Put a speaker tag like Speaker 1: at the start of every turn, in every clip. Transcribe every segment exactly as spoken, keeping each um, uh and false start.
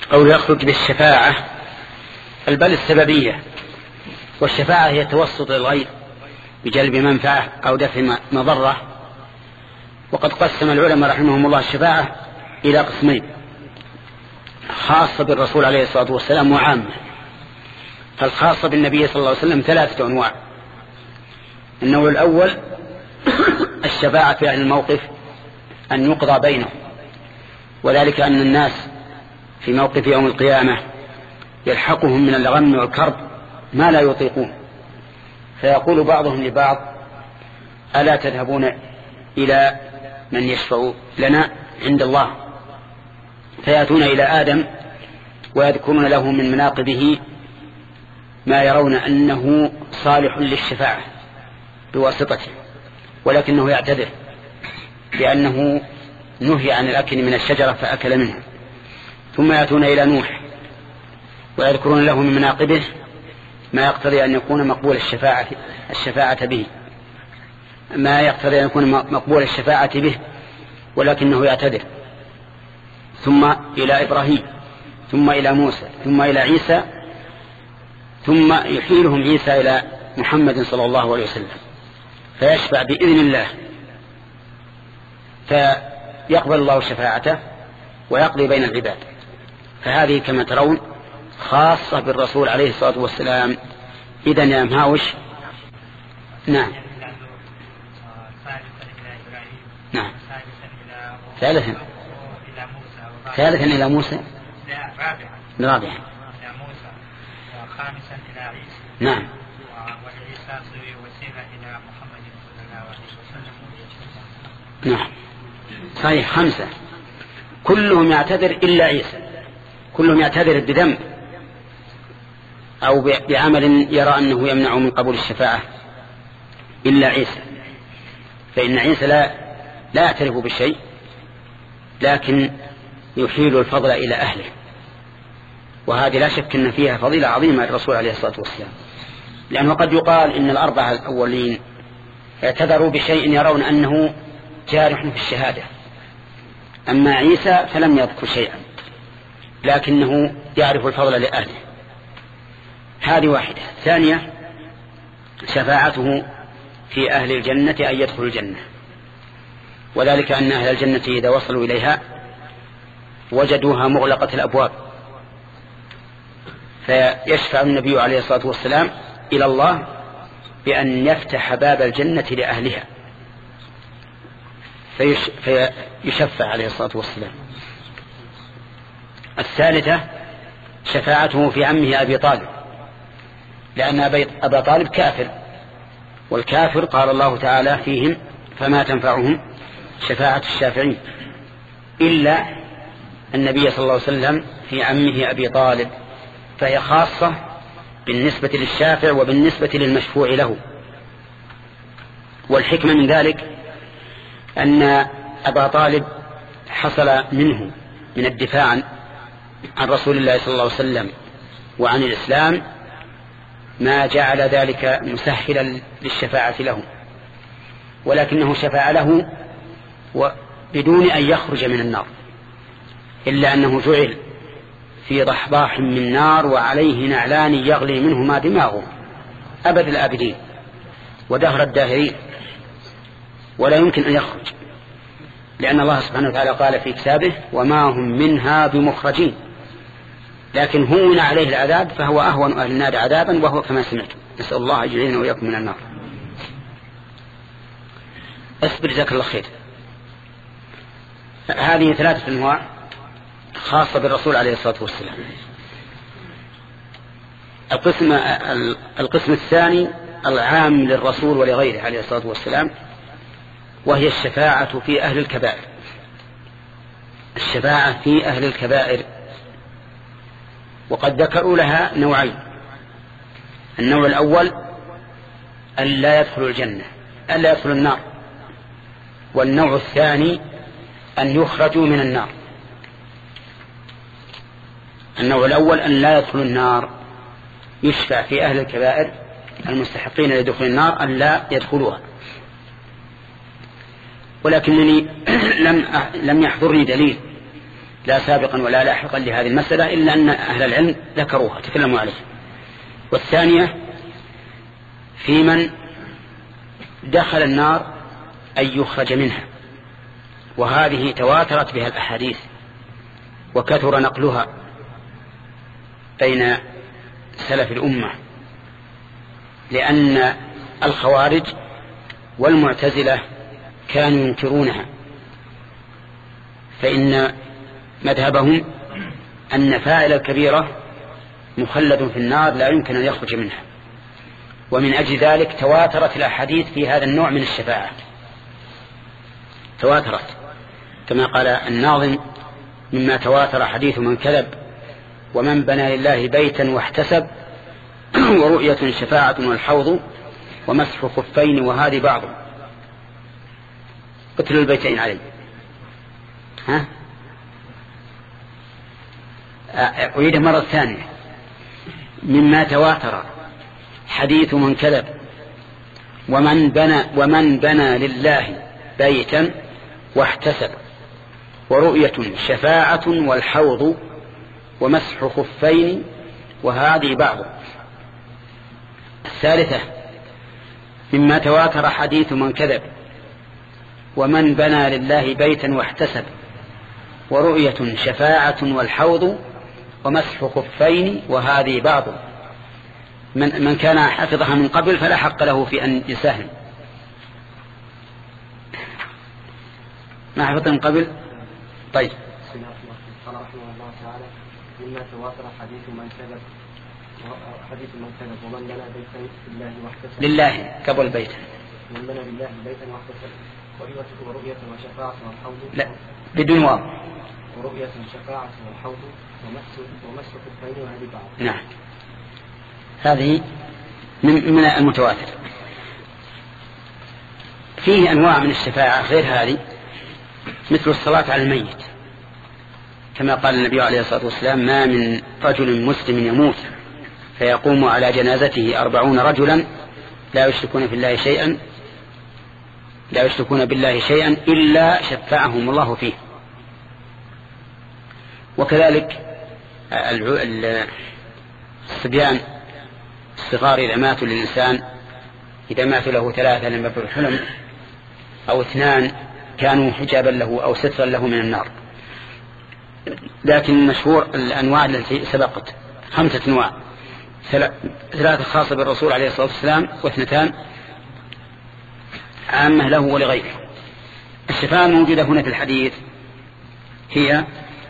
Speaker 1: أو يخرج بالشفاعة بل السببية، والشفاعة هي توسط الغير بجلب منفعة أو دفع مضرة. وقد قسم العلماء رحمهم الله الشفاعة إلى قسمين: خاصة بالرسول عليه الصلاة والسلام وعامة. فالخاصة بالنبي صلى الله عليه وسلم ثلاثة أنواع. النوع الأول الشفاعة في أهل الموقف، أن يقضى بينهم، وذلك أن الناس في موقف يوم القيامة يلحقهم من الغم والكرب ما لا يطيقون، فيقول بعضهم لبعض: ألا تذهبون إلى من يشفع لنا عند الله؟ فيأتون إلى آدم ويذكرون له من مناقبه ما يرون أنه صالح للشفاعة بواسطته، ولكنه يعتذر لأنه نهي عن الأكل من الشجرة فأكل منها. ثم يأتون إلى نوح ويذكرون له من مناقبه ما يقتضي أن يكون مقبول الشفاعة, الشفاعة به ما يقتضي أن يكون مقبول الشفاعة به ولكنه يعتذر. ثم إلى إبراهيم، ثم إلى موسى، ثم إلى عيسى، ثم يحيلهم عيسى إلى محمد صلى الله عليه وسلم فيشفع بإذن الله، فيقبل الله شفاعته ويقضي بين العباد. فهذه كما ترون خاصة بالرسول عليه الصلاة والسلام. إذن يا مهاوش. نعم نعم ثالثا ثالثا إلى موسى، رابعا إلى موسى، وخامسا إلى عيسى. نعم ولعيسى وسيلة إلى محمد صلى الله عليه وسلم. نعم صحيح، خمسة كلهم يعتذر إلا عيسى، كلهم يعتذر بذنب أو بعمل يرى أنه يمنع من قبول الشفاعة إلا عيسى، فإن عيسى لا لا يعترف بشيء لكن يحيل الفضل إلى أهله، وهذه لا شك أن فيها فضيلة عظيمة للرسول عليه الصلاة والسلام، لأنه قد يقال إن الأربعة الأولين اعتذروا بشيء يرون أنه جارح في الشهادة، أما عيسى فلم يذكر شيئا لكنه يعرف الفضل لأهله. هذه واحدة. ثانية شفاعته في أهل الجنة أن يدخلوا الجنة، وذلك أن أهل الجنة إذا وصلوا إليها وجدوها مغلقة الأبواب، فيشفع النبي عليه الصلاة والسلام إلى الله بأن يفتح باب الجنة لأهلها فيش فيشفع عليه الصلاة والسلام. الثالثة شفاعته في عمه أبي طالب، لأن أبا طالب كافر، والكافر قال الله تعالى فيهم: فما تنفعهم شفاعة الشافعين، إلا النبي صلى الله عليه وسلم في عمه أبي طالب، فهي خاصة بالنسبة للشافع وبالنسبة للمشفوع له. والحكمة من ذلك أن أبا طالب حصل منه من الدفاع عن رسول الله صلى الله عليه وسلم وعن الإسلام ما جعل ذلك مسهلا للشفاعة له، ولكنه شفع له بدون أن يخرج من النار، إلا أنه جعل في ضحضاح من نار وعليه نعلان يغلي منهما دماغه أبد الآبدين ودهر الداهرين، ولا يمكن أن يخرج، لأن الله سبحانه وتعالى قال في كتابه: وما هم منها بمخرجين. لكن هون عليه العذاب فهو أهون أهل النار عذابا، وهو كما سمعت. نسأل الله يجعلنا وإياكم من النار. اصبر جزاك الله خير. هذه ثلاثة أنواع خاصة بالرسول عليه الصلاة والسلام. القسم القسم الثاني العام للرسول ولغيره عليه الصلاة والسلام، وهي الشفاعة في أهل الكبائر. الشفاعة في أهل الكبائر، وقد ذكروا لها نوعين: النوع الأول أن لا يدخلوا الجنة، أن لا يدخلوا النار، والنوع الثاني أن يخرجوا من النار. النوع الأول أن لا يدخلوا النار، يشفع في أهل الكبائر المستحقين لدخول النار أن لا يدخلوها، ولكنني لم لم يحضرني دليل لا سابقا ولا لاحقا لهذه المسألة، إلا أن أهل العلم ذكروها تكلموا عليها. والثانية في من دخل النار أن يخرج منها، وهذه تواترت بها الأحاديث وكثر نقلها بين سلف الأمة، لأن الخوارج والمعتزلة كانوا ينكرونها، فإن مذهبهم أن فاعل الكبيرة مخلد في النار لا يمكن أن يخرج منها، ومن أجل ذلك تواترت الأحاديث في هذا النوع من الشفاعة، تواترت كما قال الناظم: مما تواتر حديث من كذب ومن بنى لله بيتا واحتسب ورؤية شفاعة والحوض ومسح خفين وهذه بعض. قتلوا البيتين علي. ها أعيده مرة ثانية: مما تواتر حديث من كذب ومن بنى ومن بنى لله بيتا واحتسب ورؤية شفاعة والحوض ومسح خفين وهذه بعض. الثالثة: مما تواتر حديث من كذب ومن بنى لله بيتا واحتسب ورؤية شفاعة والحوض ومسح خفين وهذه بعض. من, من كان حفظها من قبل فلا حق له في أن يساهم. ما حفظها من قبل؟ طيب.
Speaker 2: قال رحمه الله تعالى: مما تواتر حديث من كذب حديث من كذب ومن بنى بيتا لله واحتسب
Speaker 1: لله قبل بيتا
Speaker 2: من بنى لله بيتا واحتسب ورؤية وشفاعة والحوض.
Speaker 1: لا بدون واو.
Speaker 2: ورؤية شفاعة والحوض ومسح خفين وهذه بعض.
Speaker 1: نعم، هذه من من المتواتر. فيه أنواع من الشفاعة غير هذه، مثل الصلاة على الميت، كما قال النبي عليه الصلاة والسلام: ما من رجل مسلم يموت فيقوم على جنازته أربعون رجلا لا يشركون في الله شيئا لا يشركون بالله شيئا إلا شفعهم الله فيه. وكذلك الصبيان الصغار إذا ماتوا للإنسان، إذا ماتوا له ثلاثة لم يبلغ الحلم أو اثنان كانوا حجابا له أو سترا له من النار. لكن المشهور الأنواع التي سبقت خمسة أنواع: ثلاثة خاصة بالرسول عليه الصلاة والسلام، واثنتان عامة له ولغيره. الشفاعة الموجودة هنا في الحديث هي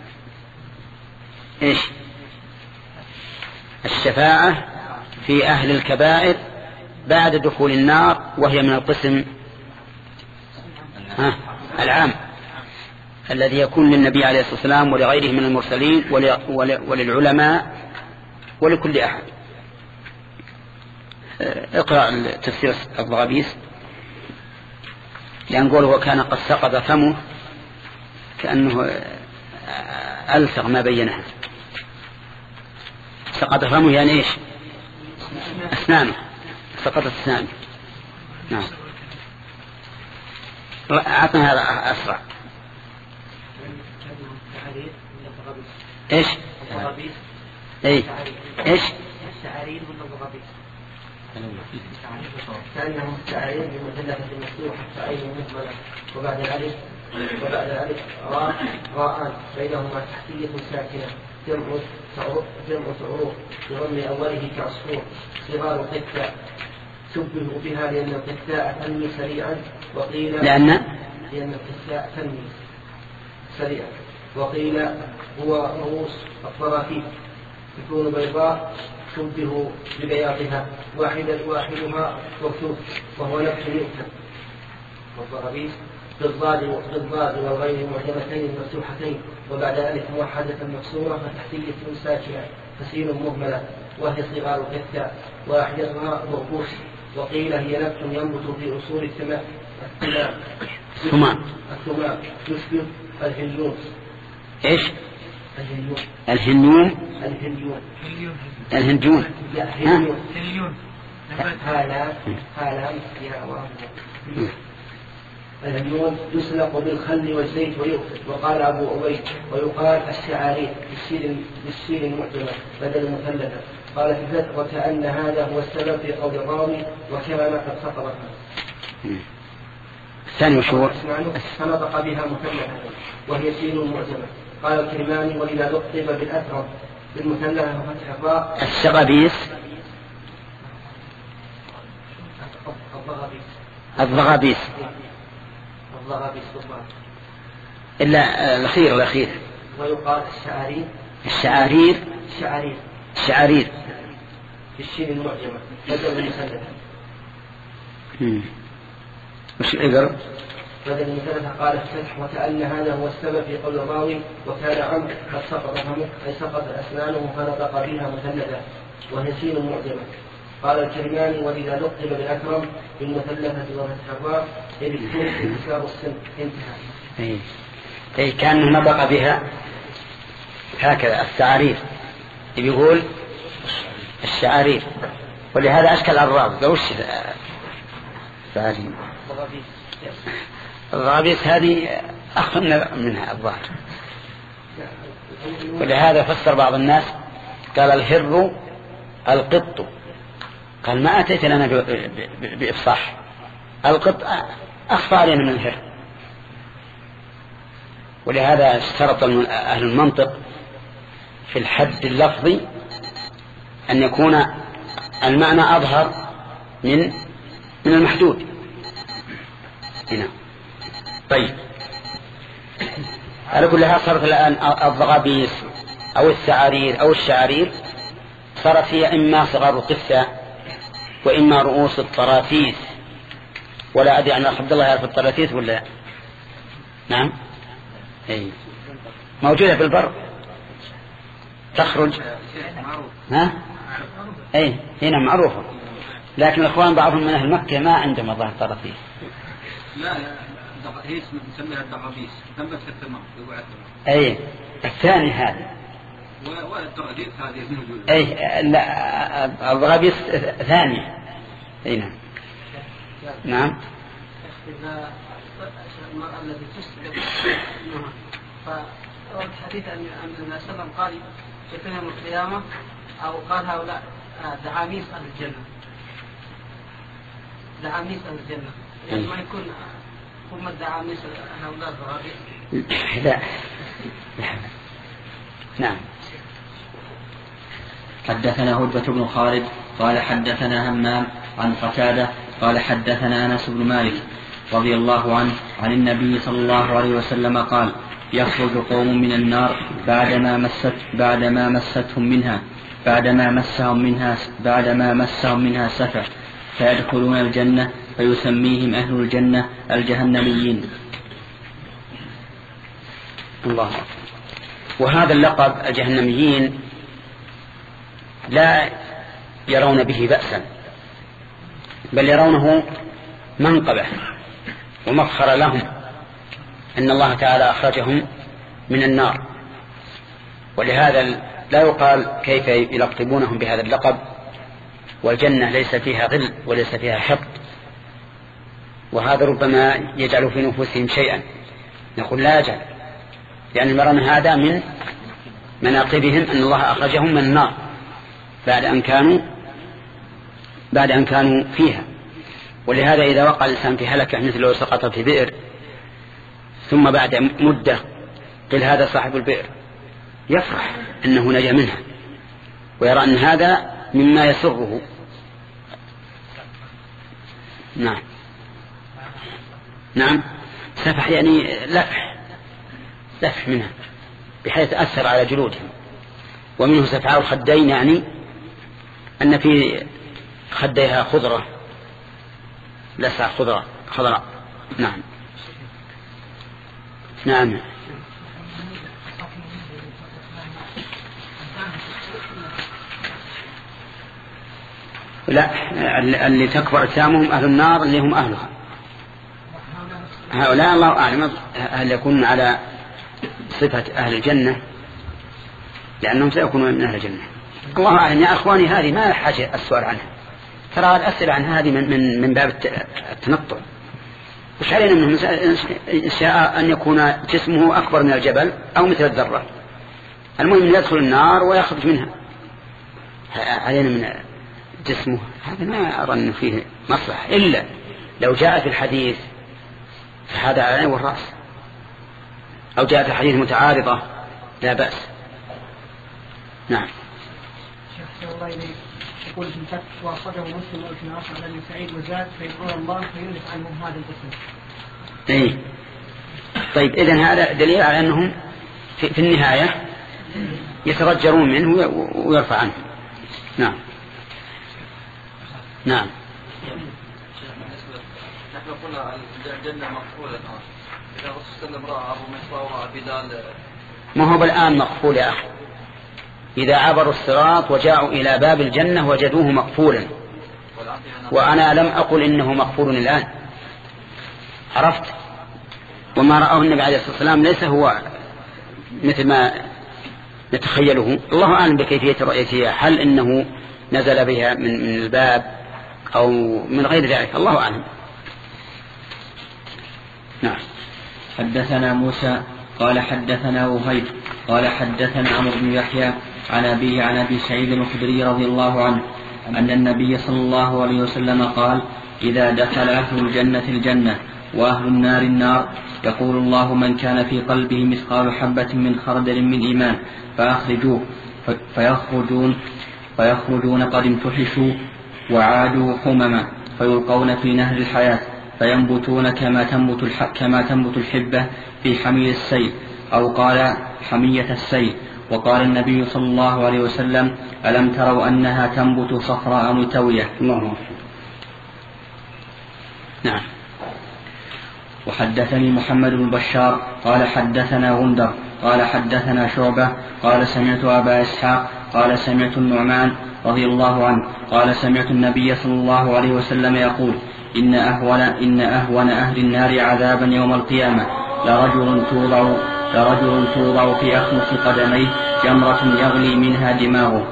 Speaker 1: إيش؟ الشفاعة في أهل الكبائر بعد دخول النار، وهي من القسم ها العام الذي يكون للنبي عليه الصلاة والسلام ولغيره من المرسلين وللعلماء ولكل أحد. اقرأ تفسير الضغابيس، لأن قوله وكان قد سقط فمه كأنه ألصق ما بينها. سقط فمه يعني إيش؟ أسنانه، سقطت أسنانه. نعم، أعطنا هذا أسرع. إيش؟ إيه؟ إيش؟
Speaker 2: التعاريض والضغابيس. كأنهم التعاريض بمثلثة مفتوحة فأين مهملة وبعد الألف وبعد الألف راء راءان بينهما تحتية ساكنة ترمس عروق بضم أوله كعصفور صغار قتة شبهوا بها لأن القتاء تنمي سريعا وقيل
Speaker 1: لأن
Speaker 2: لأن القتاء تنمي سريعا وقيل هو رؤوس الطرافيف تكون بيضاء شبهوا ببياضها واحدا واحدها مكتوب وهو نفس يؤكل. والضرابيس بالضاد بالضاد والغين معجمتين مفتوحتين وبعد ألف موحدة مكسورة فتحتية ساكنة فسين مهملة وهي صغار القتة واحدها مربوس. وقيل هي نبت ينبت في أصول الثماء
Speaker 1: الثمام
Speaker 2: الثمام يشبه الهليون.
Speaker 1: إيش؟
Speaker 2: الهليون
Speaker 1: الهنيون
Speaker 2: الهليون
Speaker 1: الهنجون
Speaker 2: لا هليون هليون هالا هالا يا الله الهنون يسلق بالخل والزيت ويؤكل. وقال أبو عبيد ويقال الشعارير بالسين المعجمة بدل المثلثة. قال في الفتح وكأن هذا هو السبب في قول الراوي وكما قد سطرها.
Speaker 1: الثاني وشو
Speaker 2: فنطق بها مثلثة وهي سين معجمة. قال الكرماني وإذا لقب بالأثرم بالمثلثة وفتح الراء
Speaker 1: السغابيس الضغابيس
Speaker 2: الضغابيس
Speaker 1: إلا الأخير الأخير.
Speaker 2: ويقال الشعارير
Speaker 1: الشعارير
Speaker 2: الشعارير
Speaker 1: الشعارير
Speaker 2: بالشين المعجمة بدل المثلثة.
Speaker 1: وش إقرأ
Speaker 2: بدل المثلثة. قال الفتح وكأن هذا هو السبب في قول الراوي وكان عمرو قد سقط فمه أي سقط أسنانه فنطق بها مثلثة وهي سين معجمة. قال الكرماني وإذا لقب بالأكرم بالمثلثة وفتح الراء إذ الكون انكسار السن انتهى.
Speaker 1: أي أي كان نطق بها هكذا التعارير يقول الشعارير. ولهذا أشكل الراوي لو وش الشعارير الضغابيس هذه أخف منها الظاهر. ولهذا فسر بعض الناس قال الهر القط. قال ما أتيت لنا بإفصاح القط أخفى علينا من الهر. ولهذا اشترط أهل المنطق في الحد اللفظي أن يكون المعنى أظهر من من المحدود هنا. طيب على كل حال صارت الآن الضغابيس أو السعارير أو الشعارير صارت هي إما صغار القسة وإما رؤوس الطرافيس. ولا أدري عن عبد الله يعرف الطرافيس ولا نعم أي موجودة في البر تخرج ها أي هنا معروفة. لكن الأخوان بعضهم من أهل مكة ما عندهم ظاهر طرافيس.
Speaker 3: لا هي نسميها الضغابيس تنبت في التمام.
Speaker 1: أي الثاني هذا
Speaker 3: والضغابيس هذه موجودة.
Speaker 1: أي لا الضغابيس ثانية. أي نعم نعم.
Speaker 2: إذا المرأة التي تسقط فأرد حديث أن النبي صلى الله عليه وسلم قال في يوم القيامة أو قال هؤلاء دعاميس أهل الجنة دعاميس أهل الجنة يعني ما يكون هم الدعاميس هؤلاء الضغابيس.
Speaker 1: لا نعم.
Speaker 4: حدثنا هدبة بن خالد قال حدثنا همام عن قتادة قال حدثنا أنس بن مالك رضي الله عنه عن النبي صلى الله عليه وسلم قال يخرج قوم من النار بعدما مست بعدما مستهم منها بعدما مسهم منها بعدما مسهم منها سفح فيدخلون الجنة فيسميهم أهل الجنة الجهنميين.
Speaker 1: الله. وهذا اللقب الجهنميين لا يرون به بأسا بل يرونه منقبة ومفخر لهم أن الله تعالى أخرجهم من النار. ولهذا لا يقال كيف يلقبونهم بهذا اللقب والجنة ليس فيها غل وليس فيها حقد. وهذا ربما يجعل في نفوسهم شيئا نقول لا يجعل لأن المرن هذا من مناقبهم أن الله أخرجهم من النار بعد أن كانوا بعد أن كانوا فيها. ولهذا إذا وقع الإنسان في هلكة مثل لو سقط في بئر ثم بعد مدة قل هذا صاحب البئر يفرح أنه نجا منها ويرى أن هذا مما يسره. نعم نعم سفح يعني لفح لفح منها بحيث أثر على جلودهم. ومنه سفعاء الخدين يعني أن في خديها خضرة لسع خضرة خضراء. نعم نعم. لا اللي تكبر أجسامهم أهل النار اللي هم أهلها هؤلاء الله أعلم هل يكون على صفة أهل الجنة لأنهم سيكونون من أهل الجنة. الله أعلم. يا أخواني هذه ما حاجة السؤال عنها ترى الأسئلة عن هذه من, من, من باب التنطع وش علينا منه؟ إن شاء أن يكون جسمه أكبر من الجبل أو مثل الذرة، المهم أن يدخل النار ويخرج منها. علينا من جسمه هذا ما أرى أنه فيه مصلحة، إلا لو جاء في الحديث فهذا على العين والرأس، أو جاءت الحديث متعارضة لا بأس. نعم.
Speaker 5: شيخ الله إليك يقول في الفتح وأخرجه مسلم وابن عاصم عن ابن سعيد وزاد فيقول الله فيونس عنهم هذا القسم.
Speaker 1: إيه. طيب إذن هذا دليل على أنهم في, في النهاية يترجرون منه ويرفع عنه. نعم. نعم.
Speaker 3: نحن قلنا الجنة مقفولة الآن، إذا خصوصا امرأة أبو مصطفى بدال
Speaker 1: ما هو بالآن مقفول يا أخي؟ إذا عبروا الصراط وجاءوا إلى باب الجنة وجدوه مقفولا، وأنا لم أقل إنه مقفول الآن، عرفت؟ وما رأاه النبي عليه الصلاة والسلام ليس هو مثل ما نتخيله، الله أعلم بكيفية رؤيتها، هل إنه نزل بها من, من الباب أو من غير ذلك، الله أعلم. نعم.
Speaker 4: حدثنا موسى قال حدثنا وهيب قال حدثنا عمرو بن يحيى عن أبيه عن أبي سعيد الخدري رضي الله عنه أن النبي صلى الله عليه وسلم قال: إذا دخل أهل الجنة الجنة وأهل النار النار يقول الله: من كان في قلبه مثقال حبة من خردل من إيمان فأخرجوه، فيخرجون فيخرجون قد امتحشوا وعادوا حمما، فيلقون في نهر الحياة فينبتون كما تنبت الح... كما تنبت الحبة في حميل السيل، أو قال حمية السيل. وقال النبي صلى الله عليه وسلم: ألم تروا أنها تنبت صفراء ملتوية؟
Speaker 1: الله. نعم.
Speaker 4: وحدثني محمد بن بشار قال حدثنا غندر قال حدثنا شعبة قال سمعت أبا إسحاق قال سمعت النعمان رضي الله عنه قال سمعت النبي صلى الله عليه وسلم يقول: إن أهون, إن أهون أهل النار عذابا يوم القيامة لرجل توضع, لرجل توضع في أخمص قدميه جمرة يغلي منها دماغه.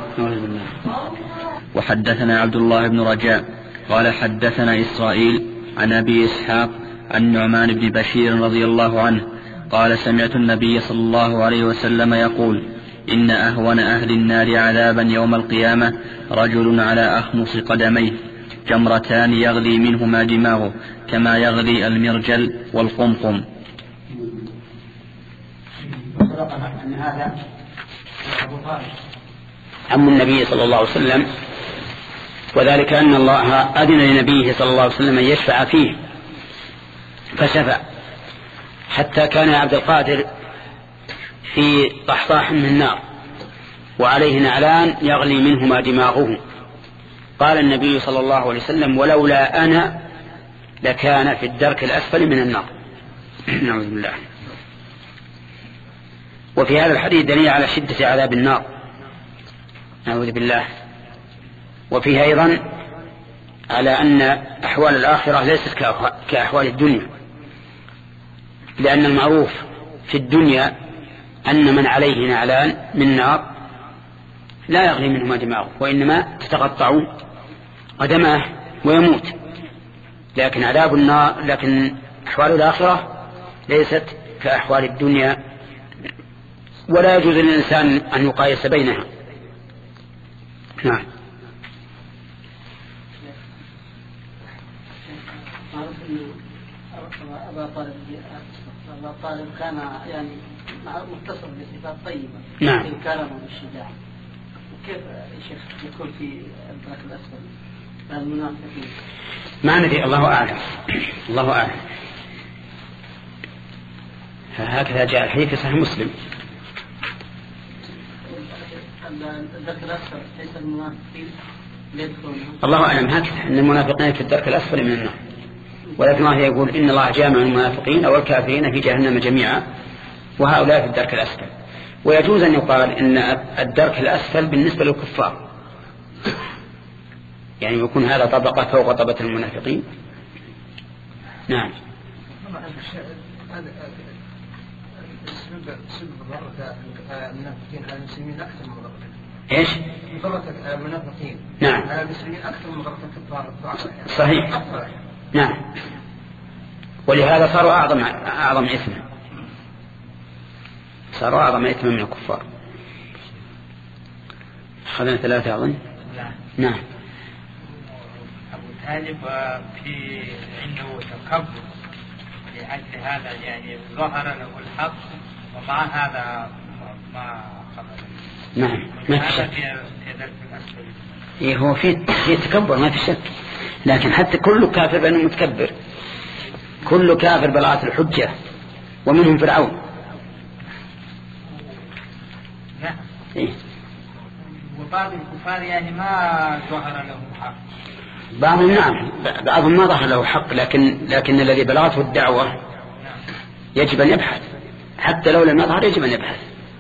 Speaker 4: وحدثنا عبد الله بن رجاء قال حدثنا إسرائيل عن أبي إسحاق عن نعمان بن بشير رضي الله عنه قال سمعت النبي صلى الله عليه وسلم يقول: إن أهون أهل النار عذابا يوم القيامة رجل على أخمص قدميه جمرتان يغلي منهما دماغه كما يغلي المرجل والقمقم.
Speaker 1: أن هذا عم النبي صلى الله عليه وسلم، وذلك أن الله أذن لنبيه صلى الله عليه وسلم أن يشفع فيه فشفع، حتى كان عبد القادر في طحطاح من النار وعليه نعلان يغلي منهما دماغه. قال النبي صلى الله عليه وسلم: ولولا أنا لكان في الدرك الأسفل من النار. نعوذ بالله. وفي هذا الحديث دليل على شدة عذاب النار، نعوذ بالله. وفيه أيضا على أن أحوال الآخرة ليست كأحوال الدنيا، لأن المعروف في الدنيا أن من عليه نعلان من نار لا يغلي منهما دماغه، وإنما تتقطع قدماه ويموت. لكن عذاب النار لكن أحوال الآخرة ليست كأحوال الدنيا، ولا يجوز للإنسان أن يقايس بينها. نعم.
Speaker 5: أبا طالب أبا طالب كان يعني متصف بصفات طيبة،
Speaker 1: نعم،
Speaker 5: الكرم والشجاعة. كيف شيخ يكون في الدرك الأسفل المنافقين؟
Speaker 1: ما ندري، الله أعلم، الله أعلم. هكذا جاء الحديث في صحيح مسلم.
Speaker 5: الدرك الأسفل ليس المنافقين يدخلون.
Speaker 1: الله أعلم هكذا أن المنافقين في الدرك الأسفل من النار، ولكن الله يقول: إن الله جامع المنافقين والكافرين في جهنم جميعا وهؤلاء في الدرك الأسفل. ويجوز أن يقال إن الدرك الأسفل بالنسبة للكفار، يعني يكون هذا طبقة فوق طبقة المنافقين. نعم.
Speaker 2: المنافقين على المسلمين أكثر من ضربة.
Speaker 1: إيش؟
Speaker 2: ضربة المنافقين.
Speaker 1: نعم.
Speaker 2: على المسلمين أكثر من ضربة الكفار.
Speaker 1: صحيح. نعم. ولهذا صاروا أعظم أعظم إثما، صاروا أعظم إثما من الكفار. أخذنا ثلاثة أظن. نعم.
Speaker 6: أبو طالب في عنده تكبر لأجل هذا، يعني ظهر له الحق ومع هذا ما قبل.
Speaker 1: نعم ما في شك. إيه هو في في تكبر ما في شك، لكن حتى كل كافر بأنه متكبر، كل كافر بلغت الحجة ومنهم فرعون.
Speaker 6: نعم.
Speaker 1: إيه.
Speaker 6: وبعض الكفار يعني ما ظهر له حق.
Speaker 1: بعضهم نعم، بعضهم ما ظهر له حق، لكن لكن الذي بلغته الدعوة يجب أن يبحث، حتى لو لم يظهر يجب أن يبحث.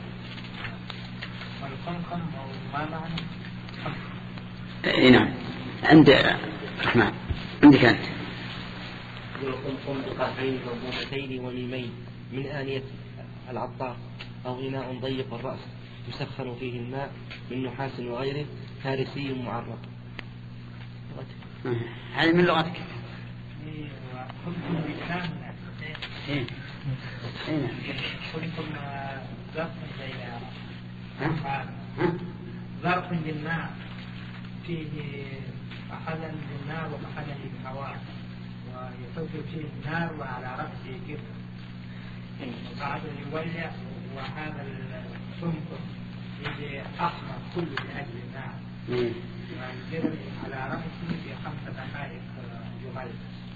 Speaker 6: والقمقم ما معنى؟
Speaker 1: إيه نعم. عند الرحمن عندك أنت.
Speaker 2: والقمقم بقافين منظومتين وميمين من آنية العطار أو إناء ضيق الرأس يسخن فيه الماء من نحاس وغيره فارسي معرق.
Speaker 1: هذه من لغتك.
Speaker 6: قمقم بكام؟
Speaker 1: إيه. إيه.
Speaker 6: قمقم ظرف ظرف للماء فيه محلا للنار ومحلا للهواء، ويحط فيه النار وعلى رأسه كبر وبعد يولع، وهذا القمقم يجي أحمر كله لأجل النار ويجري على رأسه في خمسة دقائق يغلق.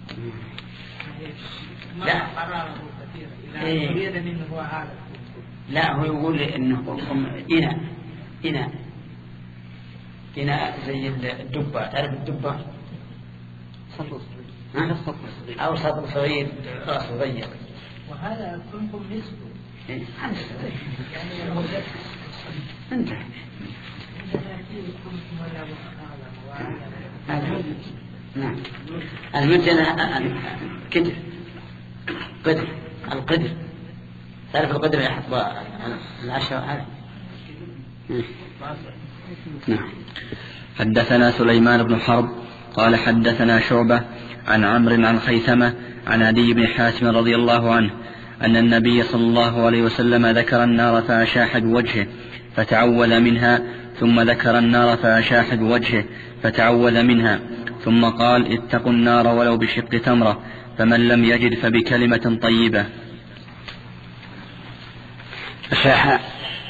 Speaker 6: ما قراره كثيرا إذا يريد منه هو هذا.
Speaker 1: لا هو يقول إنه إناء إناء إناء زي الدبة، تعرف الدبة؟
Speaker 2: سطل
Speaker 1: أو سطل صغير رأس صغير.
Speaker 6: وهذا القمقم نسبه.
Speaker 1: إيه.
Speaker 6: يعني هو
Speaker 1: أنت. نعم. المجنة كدر قدر القدر، تعرف القدر يحط العشرة هذا.
Speaker 4: نعم. حدثنا سليمان بن حرب قال حدثنا شعبة عن عمرو عن خيثمة عن عدي بن حاتم رضي الله عنه أن النبي صلى الله عليه وسلم ذكر النار فأشاح بوجهه فتعوذ منها، ثم ذكر النار فأشاح بوجهه فتعوذ منها، ثم قال اتقوا النار ولو بشق تمرة، فمن لم يجد فبكلمة طيبة.
Speaker 1: أشاح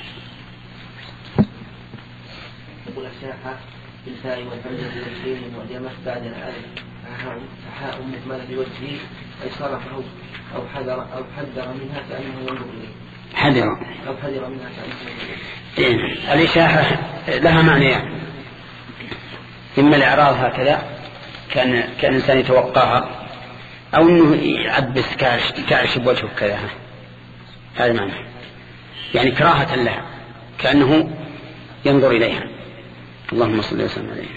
Speaker 2: يقول أشاح بالفاء والحمزة والشين واليمة بعد الألف فحاء مهملة بوجهه أي صرفه أو حذر أو حذر منها كأنه ينظر إليه.
Speaker 1: حذر
Speaker 2: أو حذر منها كأنه ينظر
Speaker 1: إليه. إيه. الإشاحة لها معنيان، إما الإعراض هكذا كان كان الإنسان يتوقعها، أو إنه يعبس كارش كارش بوجهه كذا، هذا معنى، يعني كراهة لها كأنه ينظر إليها. اللهم صل وسلم عليه.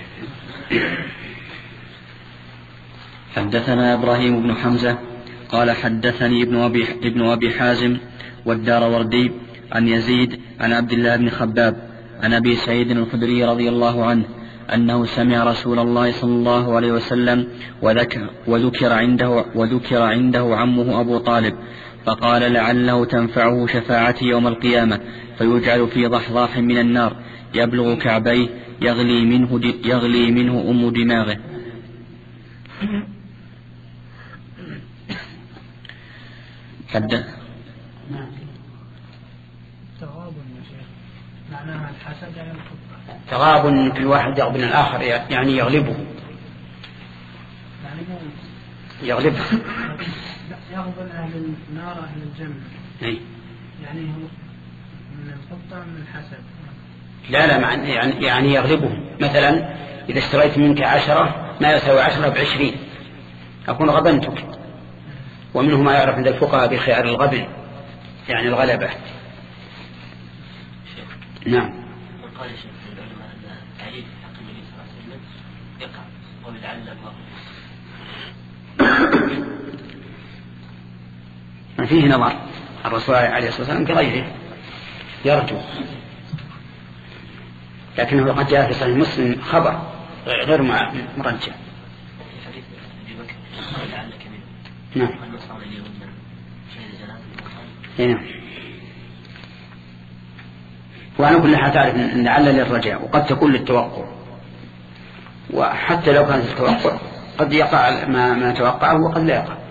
Speaker 4: حدثنا إبراهيم بن حمزة قال حدثني ابن أبي, ابن أبي حازم والدار وردي عن يزيد عن عبد الله بن خباب عن أبي سعيد الخدري رضي الله عنه أنه سمع رسول الله صلى الله عليه وسلم وذكر, وذكر, عنده, وذكر عنده عمه أبو طالب فقال لعله تنفعه شفاعتي يوم القيامة، فيجعل في ضحضاح من النار يبلغ كعبيه يغلي منه, يغلي منه أم دماغه. حد
Speaker 5: معناها الحسد
Speaker 1: تغاب كل واحد يغبن الآخر، يعني يغلبه يغلبه
Speaker 5: يغبن أهل النار أهل الجنة.
Speaker 1: أي.
Speaker 5: يعني هو من الخطة من الحسد.
Speaker 1: لا لا يعني يعني يغلبه. مثلا إذا اشتريت منك عشرة ما يساوي عشرة بعشرين أكون غبنتك. ومنه ما يعرف عند الفقهاء بخيار الغبن، يعني الغلبة. نعم.
Speaker 7: وقال شيخ العلماء أن تعريف حق النبي صلى الله عليه وسلم يقع ولعل الله
Speaker 1: فيه نظر. الرسول عليه الصلاة والسلام كغيره يرجو، لكنه قد جاء في صحيح مسلم خبر غير مرجع.
Speaker 7: حديث أبي بكر لعلك منه.
Speaker 1: نعم. هنا. وعلى كل حال تعرف أن لعل للرجاء وقد تكون للتوقع، وحتى لو كانت التوقع قد يقع ما, ما توقعه وقد لا يقع.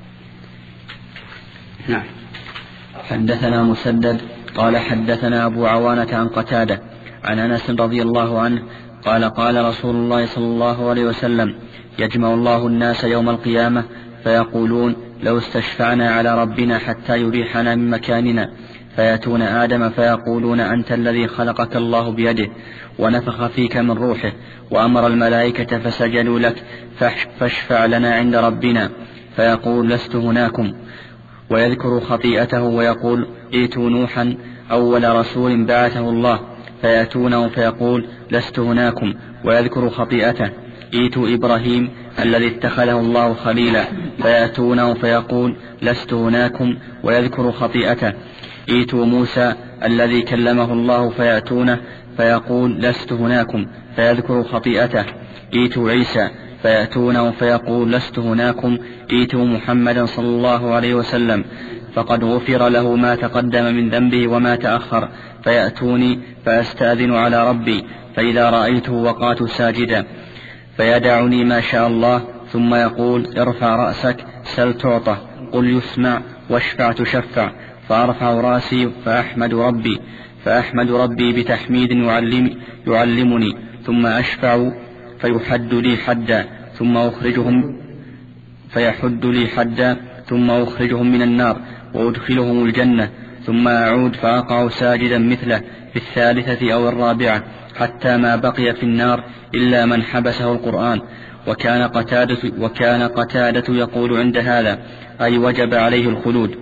Speaker 1: نعم.
Speaker 4: حدثنا مسدد قال حدثنا أبو عوانة عن قتادة عن أنس رضي الله عنه قال قال رسول الله صلى الله عليه وسلم يجمع الله الناس يوم القيامة فيقولون لو استشفعنا على ربنا حتى يريحنا من مكاننا، فيأتون آدم فيقولون أنت الذي خلقك الله بيده ونفخ فيك من روحه وأمر الملائكة فسجدوا لك فاشفع لنا عند ربنا، فيقول لست هناكم، ويذكر خطيئته ويقول ائتوا نوحا أول رسول بعثه الله، فيأتونه فيقول لست هناكم، ويذكر خطيئته ائتوا إبراهيم الذي اتخذه الله خليلا، فيأتونه فيقول لست هناكم، ويذكر خطيئته ائتوا موسى الذي كلمه الله، فيأتونه فيقول لست هناكم، فيذكر خطيئته ائتوا عيسى، فيأتونه فيقول لست هناكم، ائتوا محمدا صلى الله عليه وسلم فقد غفر له ما تقدم من ذنبه وما تأخر، فيأتوني فأستأذن على ربي، فإذا رأيته وقعت ساجدا، فيدعني ما شاء الله، ثم يقول ارفع رأسك سل تعطى، قل يسمع، واشفع تشفع، فأرفع رأسي فأحمد ربي فأحمد ربي بتحميد يعلم يعلمني، ثم أشفع فيحد لي حدا، ثم أخرجهم فيحد لي حدا ثم أخرجهم من النار وأدخلهم الجنة، ثم أعود فأقع ساجدا مثله في الثالثة أو الرابعة، حتى ما بقي في النار إلا من حبسه القرآن. وكان قتادة, وكان قتادة يقول عند هذا أي وجب عليه الخلود.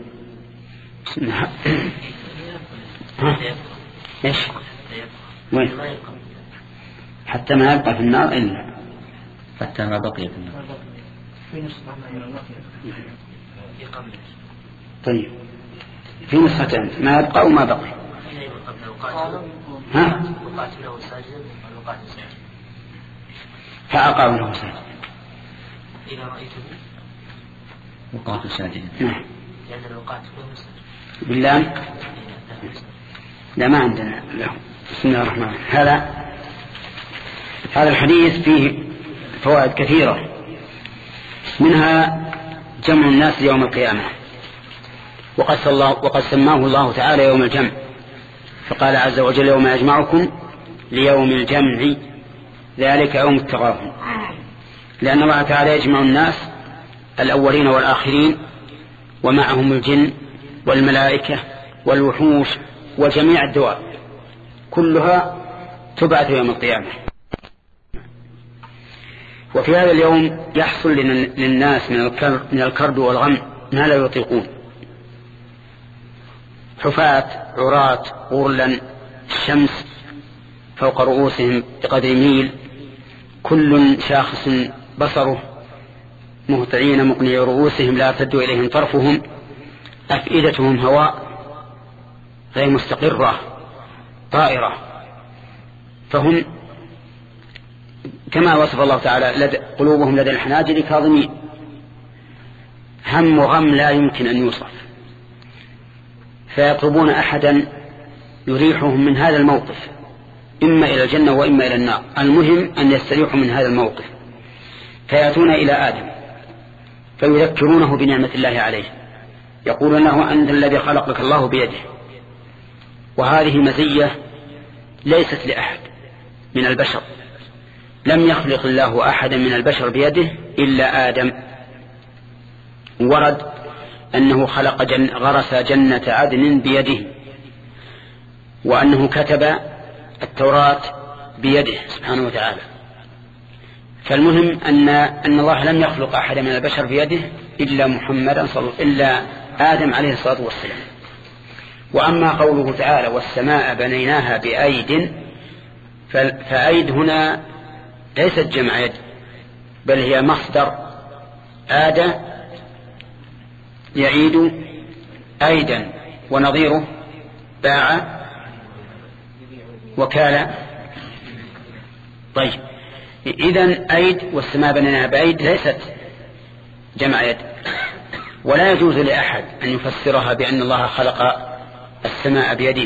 Speaker 1: إيش؟ وين؟ حتى ما يبقى في النار إلا
Speaker 4: حتى ما بقي في النار.
Speaker 1: طيب في نسختين ما يبقى وما بقي. ها؟ فأقام له ساجدا.
Speaker 7: إذا رأيته
Speaker 4: وقعت ساجدا.
Speaker 1: نعم.
Speaker 7: لأن الوقعت له ساجدا.
Speaker 1: بالله. لا ما عندنا له. بسم الله الرحمن الرحيم. هذا هذا الحديث فيه فوائد كثيرة، منها جمع الناس يوم القيامة، وقد, وقد سماه الله تعالى يوم الجمع، فقال عز وجل يوم يجمعكم ليوم الجمع ذلك يوم التغابن، لأن الله تعالى يجمع الناس الأولين والآخرين ومعهم الجن والملائكة والوحوش وجميع الدواب كلها تبعث يوم القيامة. وفي هذا اليوم يحصل للناس من الكرب والغم ما لا يطيقون، حفاة عراة غرلا، الشمس فوق رؤوسهم بقدر ميل، كل شاخص بصره، مهطعين مقنعي رؤوسهم لا يرتد إليهم طرفهم، أفئدتهم هواء غير مستقرة طائرة، فهم كما وصف الله تعالى لدى قلوبهم لدى الحناجر كاظمين، هم وغم لا يمكن أن يوصف، فيطلبون أحدا يريحهم من هذا الموقف، إما إلى الجنة وإما إلى النار، المهم أن يستريحوا من هذا الموقف، فيأتون إلى آدم فيذكرونه بنعمة الله عليه، يقولون له أنت الذي خلقك الله بيده. وهذه مزية ليست لأحد من البشر، لم يخلق الله أحدا من البشر بيده إلا آدم. ورد أنه خلق جن غرس جنة عدن بيده، وأنه كتب التوراة بيده سبحانه وتعالى. فالمهم أن أن الله لم يخلق أحدا من البشر بيده إلا محمدا صلى إلا آدم عليه الصلاة والسلام. وأما قوله تعالى والسماء بنيناها بأيد، فأيد هنا ليست جمع يد، بل هي مصدر آد يعيد أيدا، ونظيره باع وكال. طيب إذن أيد والسماء بنيناها بأيد ليست جمع يد، ولا يجوز لأحد أن يفسرها بأن الله خلق السماء بيده،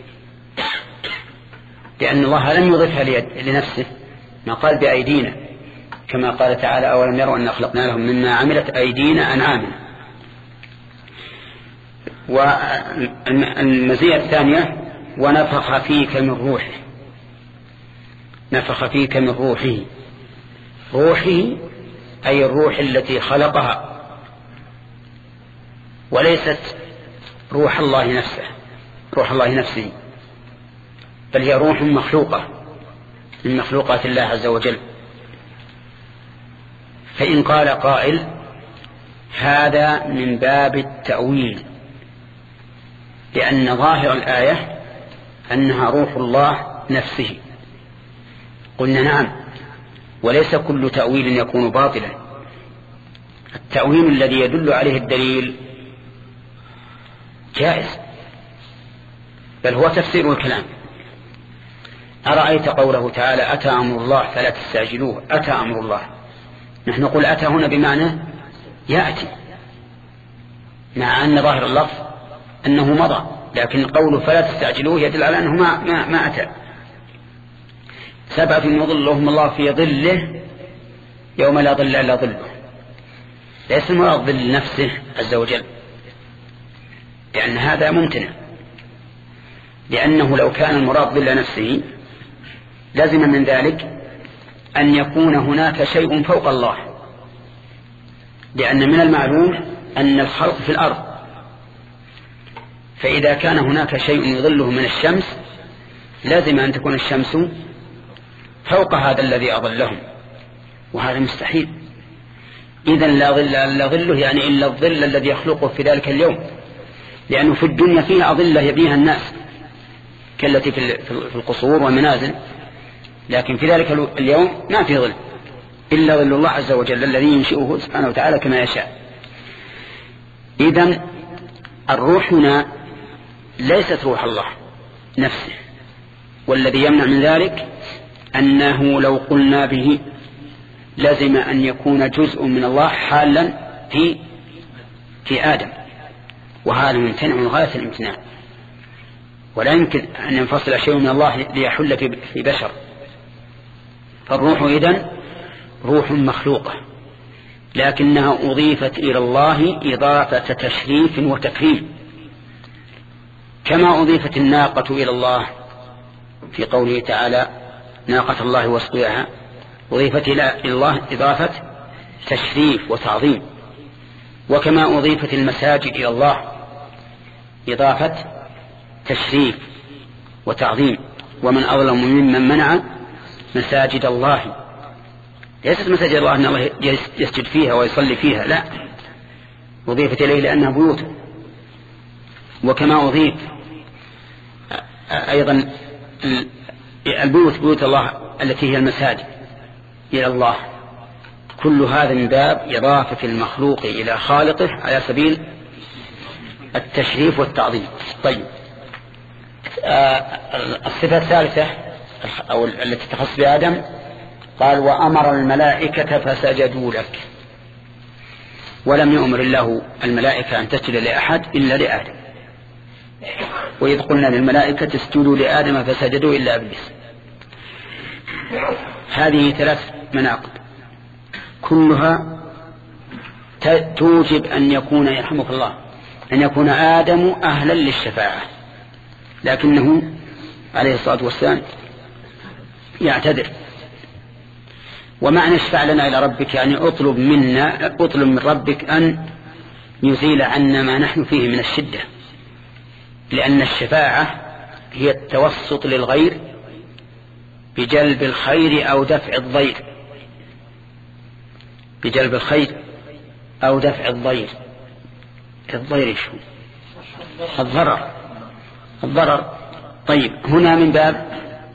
Speaker 1: لأن الله لم يضفها لنفسه، ما قال بأيدينا، كما قال تعالى أولم يروا أن خلقنا لهم مما عملت أيدينا أنعاما. والمزية الثانية ونفخ فيك من روحه، نفخ فيك من روحه، روحه أي الروح التي خلقها، وليست روح الله نفسه، روح الله نفسه، بل هي روح مخلوقة من مخلوقات الله عز وجل. فإن قال قائل هذا من باب التأويل، لأن ظاهر الآية أنها روح الله نفسه، قلنا نعم، وليس كل تأويل يكون باطلا. التأويل الذي يدل عليه الدليل جائز، بل هو تفسير الكلام. أرأيت قوله تعالى أتى أمر الله فلا تستعجلوه، أتى أمر الله، نحن نقول أتى هنا بمعنى يأتي، مع أن ظاهر اللفظ أنه مضى، لكن قوله فلا تستعجلوه يدل على أنه ما, ما, ما أتى. سبعة يظلهم الله في ظله يوم لا ظل إلا ظله، ليس المراد ظل نفسه عز وجل، لأن هذا ممتنع، لأنه لو كان المراد ظل نفسه لازم من ذلك أن يكون هناك شيء فوق الله، لأن من المعلوم أن الخلق في الأرض، فإذا كان هناك شيء يظله من الشمس لازم أن تكون الشمس فوق هذا الذي أظلهم، وهذا مستحيل. إذن لا ظل إلا ظله، يعني إلا الظل الذي يخلقه في ذلك اليوم، لأنه في الدنيا فيها أظلة يبنيها الناس كالتي في القصور والمنازل، لكن في ذلك اليوم ما في ظل إلا ظل الله عز وجل الذي ينشئه سبحانه وتعالى كما يشاء. إذن الروح هنا ليست روح الله نفسه، والذي يمنع من ذلك أنه لو قلنا به لازم أن يكون جزء من الله حالا في في آدم، وهذا ممتنع غاية الامتناع، ولا يمكن أن ينفصل شيء من الله ليحل في بشر. فالروح إذن روح مخلوقة، لكنها أضيفت إلى الله إضافة تشريف وتكريم، كما أضيفت الناقة إلى الله في قوله تعالى ناقة الله وسقياها، أضيفت إلى الله إضافة تشريف وتعظيم، وكما أضيفت المساجد إلى الله إضافة تشريف وتعظيم. ومن أظلم ممن منع مساجد الله، ليست مساجد الله أن الله يسجد فيها ويصلي فيها، لا، أضيفت إليه لأنها بيوت. وكما أضيف أيضا البيوت بيوت الله التي هي المساجد إلى الله، كل هذا من باب إضافة المخلوق إلى خالقه على سبيل التشريف والتعظيم. طيب، الصفة الثالثة أو التي تخص بآدم قال وأمر الملائكة فسجدوا لك، ولم يؤمر الله الملائكة أن تسجد لأحد إلا لآدم، وإذ قلنا للملائكة اسجدوا لآدم فسجدوا إلا إبليس. هذه ثلاث مناقب كلها توجب أن يكون يرحمك الله أن يكون آدم أهلا للشفاعة، لكنه عليه الصلاة والسلام يعتذر. ومعنى اشفع لنا إلى ربك يعني اطلب منا اطلب من ربك أن يزيل عنا ما نحن فيه من الشدة، لأن الشفاعة هي التوسط للغير بجلب الخير أو دفع الضير، بجلب الخير أو دفع الضير. الضير شو؟ الضرر، الضرر. طيب، هنا من باب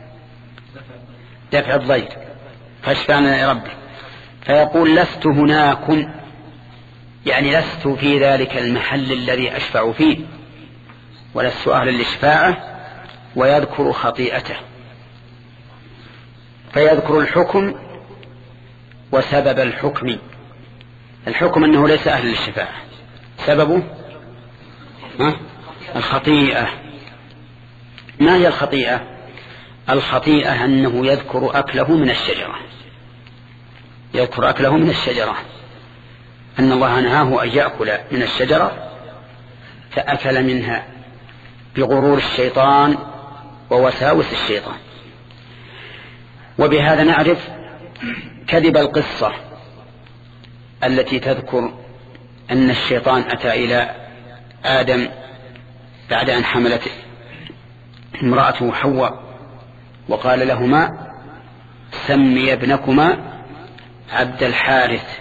Speaker 1: دفع الضير، فاشفعنا يا ربي. فيقول لست هناكم، يعني لست في ذلك المحل الذي أشفع فيه، ولست أهلا للشفاعة، ويذكر خطيئته، فيذكر الحكم وسبب الحكم. الحكم أنه ليس أهل للشفاعة، سببه ها؟ الخطيئة. ما هي الخطيئة؟ الخطيئة أنه يذكر أكله من الشجرة، يذكر أكله من الشجرة، أن الله نهاه أن يأكل من الشجرة فأكل منها بغرور الشيطان ووساوس الشيطان. وبهذا نعرف كذب القصة التي تذكر أن الشيطان أتى إلى آدم بعد أن حملت امرأته حواء وقال لهما سمي ابنكما عبد الحارث،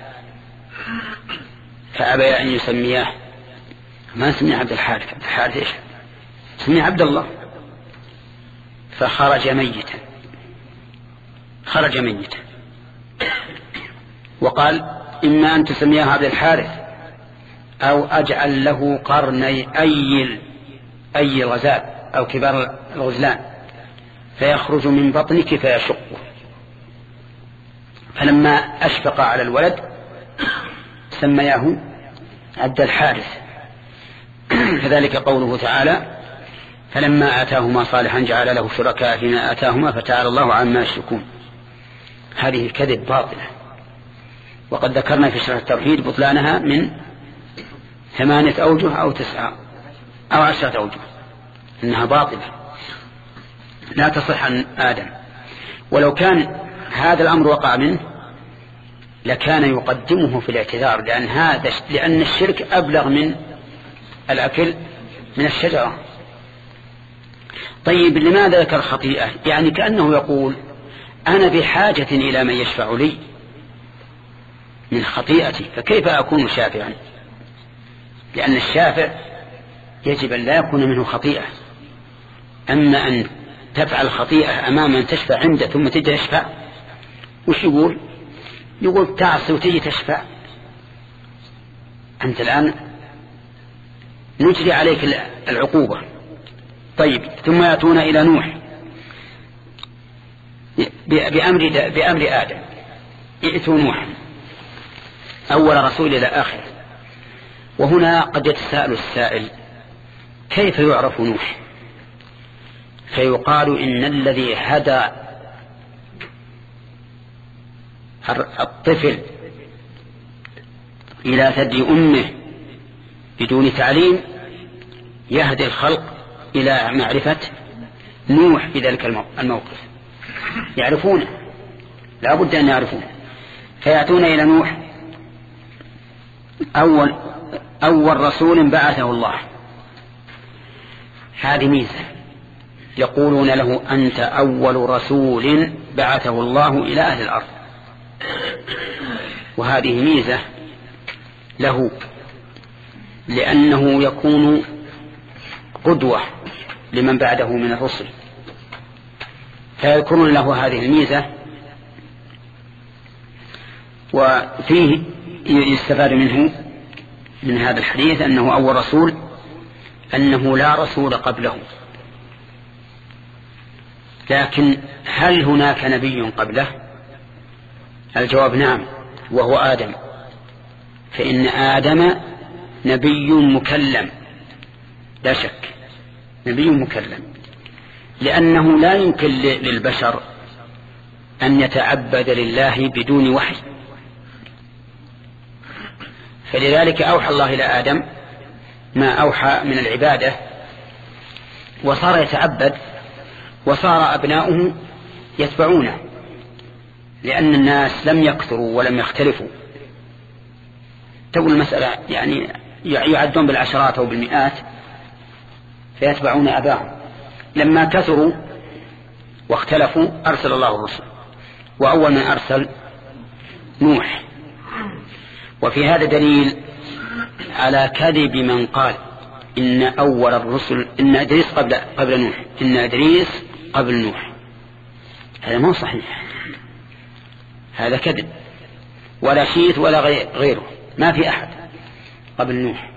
Speaker 1: فأبى أن يسمياه، ما سمي عبد الحارث، عبد الحارث إيش؟ سمي عبد الله، فخرج ميتا، خرج ميتا، وقال إما أن تسمياه عبد الحارث أو أجعل له قرني أي أي الغزال أو كبار الغزلان فيخرج من بطنك فيشقه. فلما أشفق على الولد سمياه عبد الحارث. كذلك قوله تعالى فلما آتاهما صالحا جعل له شركاء فيما آتاهما فتعالى الله عما يشركون. هذه كذب باطلة، وقد ذكرنا في شرح التوحيد بطلانها من ثمانية أوجه أو تسعة أو عشرة أوجه، إنها باطلة لا تصح عن آدم. ولو كان هذا الأمر وقع منه لكان يقدمه في الاعتذار، لأن هذا لأن الشرك أبلغ من الأكل من الشجرة. طيب لماذا ذكر خطيئة؟ يعني كأنه يقول أنا بحاجة إلى من يشفع لي من خطيئتي، فكيف أكون شافعا؟ لأن الشافع يجب أن لا يكون منه خطيئة. أما أن تفعل خطيئة أمام من تشفع عنده ثم تجي تشفع، وش يقول؟ يقول تعصي وتجي تشفع، أنت الآن نجري عليك العقوبة. طيب ثم يأتون إلى نوح بأمر, بأمر آدم، ائتوا نوح أول رسول إلى آخر. وهنا قد يتساءل السائل كيف يعرف نوح؟ فيقال إن الذي هدى الطفل إلى ثدي أمه بدون تعليم يهدي الخلق إلى معرفة نوح في ذلك الموقف، يعرفونه، لا بد أن يعرفونه. فيأتون إلى نوح أول, أول رسول بعثه الله. هذه ميزة، يقولون له أنت أول رسول بعثه الله إلى أهل الأرض، وهذه ميزة له لأنه يكون قدوة لمن بعده من الرسل، فيذكرون له هذه الميزة. وفيه يستفاد منه من هذا الحديث أنه أول رسول، أنه لا رسول قبله. لكن هل هناك نبي قبله؟ الجواب نعم، وهو آدم، فإن آدم نبي مكلم لا شك، نبي مكلم، لأنه لا يمكن للبشر أن يتعبد لله بدون وحي. فلذلك أوحى الله إلى آدم ما أوحى من العبادة، وصار يتعبد، وصار أبناؤه يتبعونه، لأن الناس لم يكثروا ولم يختلفوا. تقول المسألة يعني يعدون بالعشرات أو بالمئات فيتبعون أباهم. لما كثروا واختلفوا أرسل الله الرسل، وأول من أرسل نوح. وفي هذا دليل على كذب من قال إن أول الرسل إن إدريس قبل قبل نوح، إن إدريس قبل نوح. هذا مو صحيح، هذا كذب، ولا شيث ولا غيره، ما في أحد قبل نوح.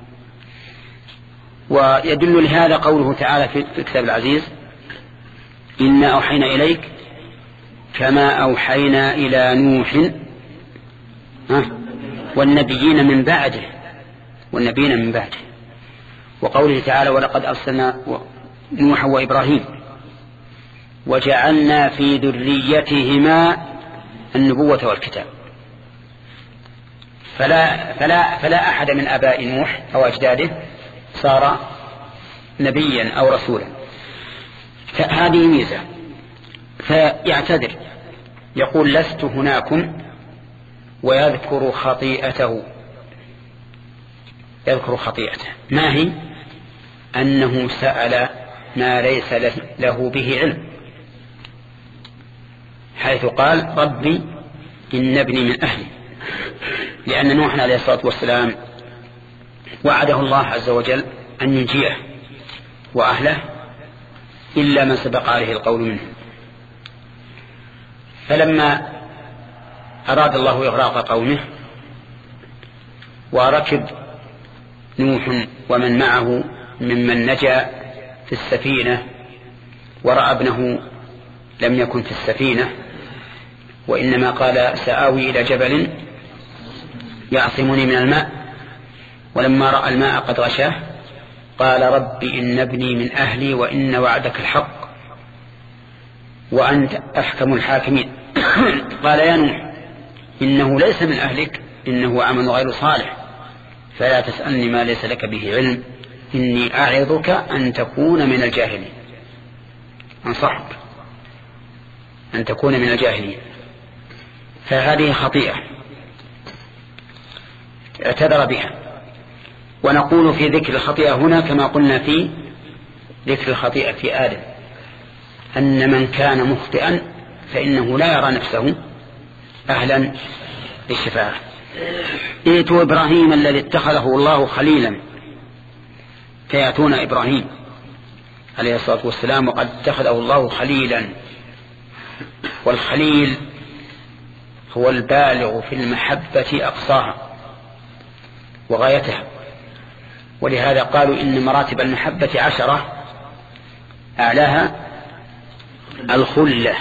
Speaker 1: ويدل لهذا قوله تعالى في الكتاب العزيز إنا أوحينا إليك كما أوحينا إلى نوح والنبيين من بعده والنبيين من بعده. وقوله تعالى ولقد أرسلنا نوحا وإبراهيم وجعلنا في ذريتهما النبوة والكتاب. فلا, فلا, فلا أحد من آباء نوح أو أجداده صار نبيا أو رسولا. فهذه ميزة. فيعتذر يقول لست هناكم ويذكر خطيئته يذكر خطيئته ما هي؟ أنه سأل ما ليس له به علم، حيث قال ربي إن ابني من أهلي، لأن نوح عليه الصلاة والسلام وعده الله عز وجل أن ينجيه وأهله إلا من سبق عليه القول منه. فلما أراد الله إغراق قومه وركب نوح ومن معه ممن نجا في السفينة ورأى ابنه لم يكن في السفينة وإنما قال سآوي إلى جبل يعصمني من الماء، ولما رأى الماء قد غشاه قال رب إن ابني من أهلي وإن وعدك الحق وأنت أحكم الحاكمين. قال يا نوح إنه ليس من أهلك إنه عمل غير صالح فلا تسألني ما ليس لك به علم إني أعظك أن تكون من الجاهلين. أنصحك أن تكون من الجاهلين. فهذه خطيئة اعتذر بها. ونقول في ذكر الخطيئة هنا كما قلنا في ذكر الخطيئة في آدم أن من كان مخطئا فإنه لا يرى نفسه أهلا للشفاعة. ائتوا إبراهيم الذي اتخذه الله خليلا فيأتون إبراهيم عليه الصلاة والسلام وقد اتخذه الله خليلا. والخليل هو البالغ في المحبة أقصاها وغايتها، ولهذا قالوا إن مراتب المحبة عشرة أعلاها الخلة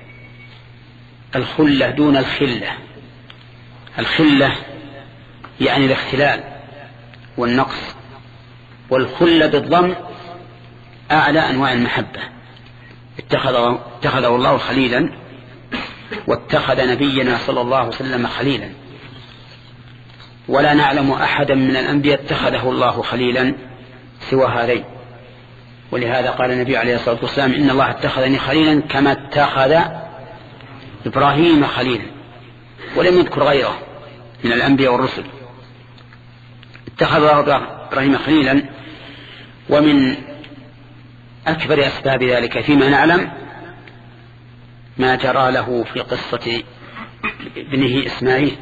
Speaker 1: الخلة دون الخلة. الخلة يعني الاختلال والنقص، والخلة بالضم أعلى أنواع المحبة. اتخذه, اتخذه الله خليلا واتخذ نبينا صلى الله عليه وسلم خليلا، ولا نعلم أحدا من الأنبياء اتخذه الله خليلا سوى هذين. ولهذا قال النبي عليه الصلاة والسلام إن الله اتخذني خليلا كما اتخذ إبراهيم خليلا، ولم يذكر غيره من الأنبياء والرسل. اتخذ إبراهيم خليلا. ومن أكبر أسباب ذلك فيما نعلم ما جرى له في قصة ابنه إسماعيل،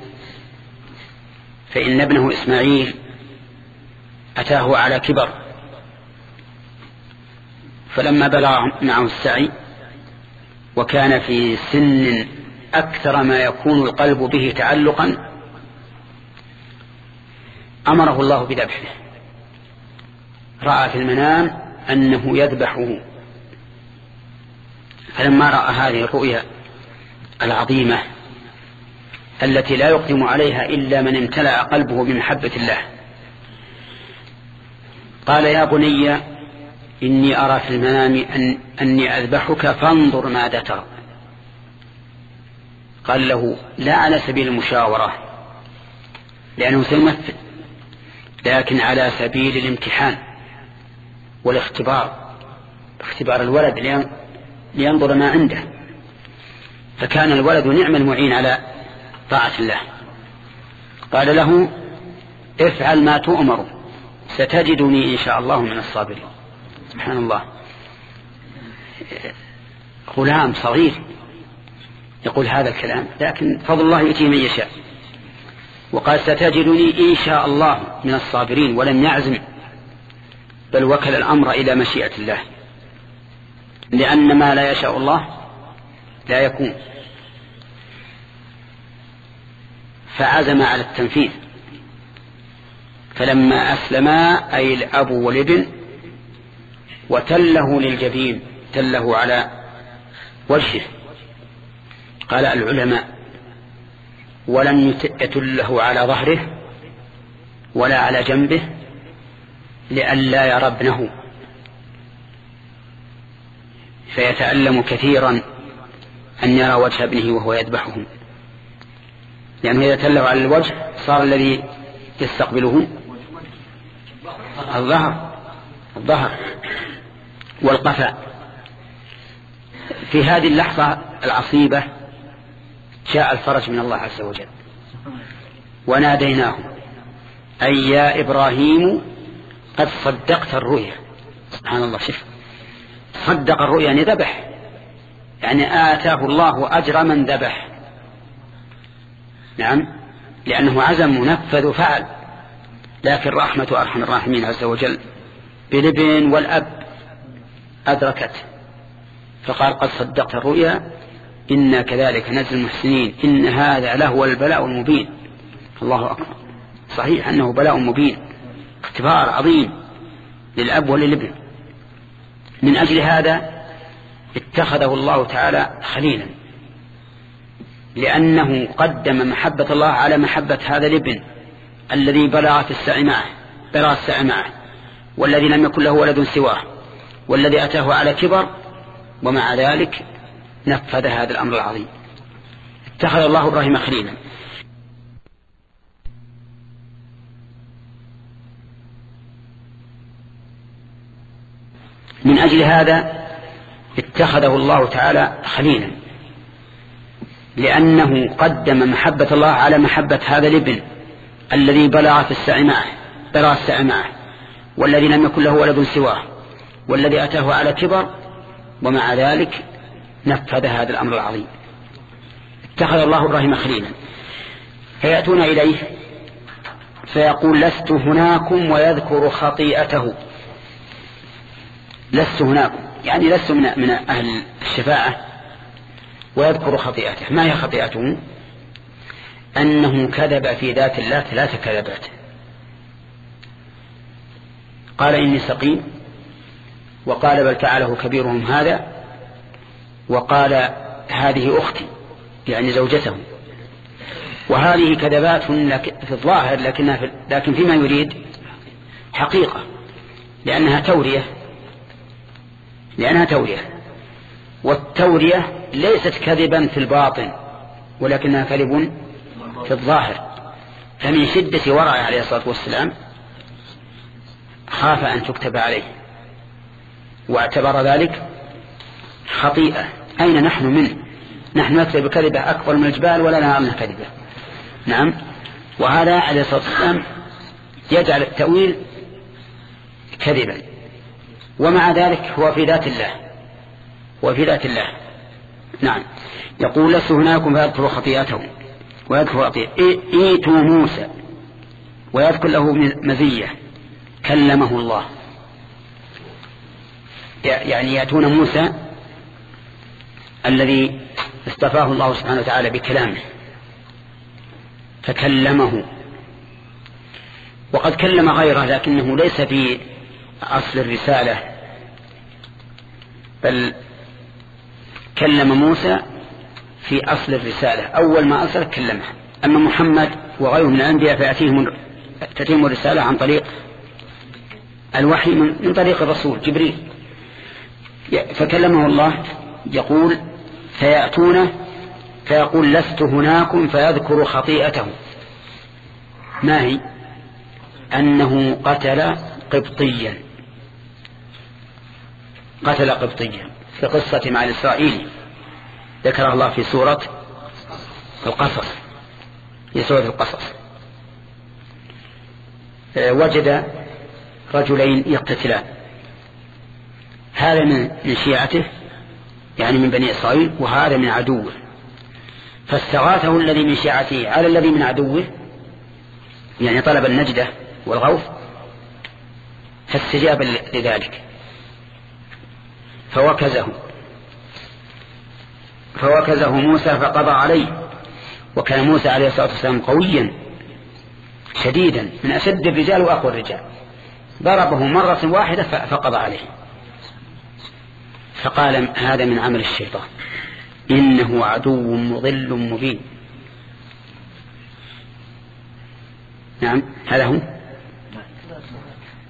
Speaker 1: فإن ابنه إسماعيل أتاه على كبر، فلما بلغ معه السعي وكان في سن أكثر ما يكون القلب به تعلقا أمره الله بذبحه. رأى في المنام أنه يذبحه، فلما رأى هذه الرؤيا العظيمة التي لا يقدم عليها إلا من امتلأ قلبه بمحبة الله قال يا بني إني أرى في المنام أن أني أذبحك فانظر ماذا ترى. قال له لا على سبيل المشاورة لأنه سيمثل، لكن على سبيل الامتحان والاختبار، اختبار الولد لينظر ما عنده. فكان الولد نعم المعين على طاعة الله. قال له افعل ما تؤمر ستجدني إن شاء الله من الصابرين. سبحان الله، غلام صغير يقول هذا الكلام، لكن فضل الله يؤتيه من يشاء. وقال ستجدني إن شاء الله من الصابرين، ولم يعزم بل وكل الأمر إلى مشيئة الله، لأن ما لا يشاء الله لا يكون. فعزم على التنفيذ. فلما أسلما أي الأب والابن وتله للجبين، تله على وجهه، قال العلماء ولم يتله على ظهره ولا على جنبه لئلا يرى ابنه، فيتألم كثيرا أن يرى وجه ابنه وهو يذبحه، لأنه إذا تلف على الوجه صار الذي يستقبله الظهر الظهر والقفا. في هذه اللحظة العصيبة جاء الفرج من الله عز وجل، وناديناه أي يا إبراهيم قد صدقت الرؤيا. سبحان الله، شوف، صدق الرؤيا يعني ذبح، يعني آتاه الله أجر من ذبح. نعم، لأنه عزم ونفذ وفعل. لكن رحمة أرحم الراحمين عز وجل بالابن والأب أدركت، فقال قد صدقت الرؤيا إنا كذلك نجزي المحسنين إن هذا لهو البلاء المبين. الله أكبر، صحيح أنه بلاء مبين، اختبار عظيم للأب وللابن. من أجل هذا اتخذه الله تعالى خليلا، لأنه قدم محبة الله على محبة هذا الابن الذي بلغت السعي معه بلغ السعي معه والذي لم يكن له ولد سواه والذي أتاه على كبر، ومع ذلك نفذ هذا الأمر العظيم. اتخذ الله إبراهيم خليلا. من أجل هذا اتخذه الله تعالى خليلا، لأنه قدم محبة الله على محبة هذا الابن الذي بلغت السعي معه بلغ السعي معه والذي لم يكن له ولد سواه والذي أتاه على كبر، ومع ذلك نفذ هذا الأمر العظيم. اتخذ الله إبراهيم خليلا. فيأتون إليه فيقول لست هناكم ويذكر خطيئته. لست هناكم يعني لست من, من أهل الشفاعة، ويذكر خطيئته. ما هي خطيئته؟ أنه كذب في ذات الله ثلاث كذبات. قال إني سقيم، وقال بل فعله كبيرهم هذا، وقال هذه أختي يعني زوجته. وهذه كذبات في الظاهر لكنها في لكن فيما يريد حقيقة، لأنها تورية لأنها تورية والتورية ليست كذبا في الباطن ولكنها كذب في الظاهر. فمن شدة ورعه عليه الصلاة والسلام خاف أن تكتب عليه، واعتبر ذلك خطيئة. أين نحن منه؟ نحن نكتب كذبة أكبر من الجبال ولا نعلم كذبة. نعم، وهذا عليه الصلاة والسلام يجعل التأويل كذبا، ومع ذلك هو في ذات الله وفي ذات الله. نعم، يقول لست هناكم فيذكر خطيئته ويذكر خطيئته. ايتوا موسى، ويذكر له مزية كلمه الله، يعني يأتون موسى الذي اصطفاه الله سبحانه وتعالى بكلامه فكلمه، وقد كلم غيره لكنه ليس في أصل الرسالة، بل كلم موسى في أصل الرسالة. أول ما أصل كلمه. أما محمد وغيره من الأنبياء فيأتيهم تتم الرسالة عن طريق الوحي من طريق الرسول جبريل. فكلمه الله. يقول فيأتونه فيقول لست هناكم فيذكر خطيئته. ما هي؟ أنه قتل قبطيا قتل قبطيا في قصة مع الإسرائيلي ذكر الله في سورة القصص في سورة القصص. وجد رجلين يقتتلان، هذا من شيعته يعني من بني إسرائيل، وهذا من عدوه، فاستغاثه الذي من شيعته على الذي من عدوه، يعني طلب النجدة والغوث، فاستجاب لذلك فوكزه فوكزه موسى فقضى عليه. وكان موسى عليه الصلاة والسلام قويا شديدا من أشد الرجال وأقوى الرجال، ضربه مرة واحدة فقضى عليه. فقال هذا من عمل الشيطان إنه عدو مضل مبين. نعم، هذا هو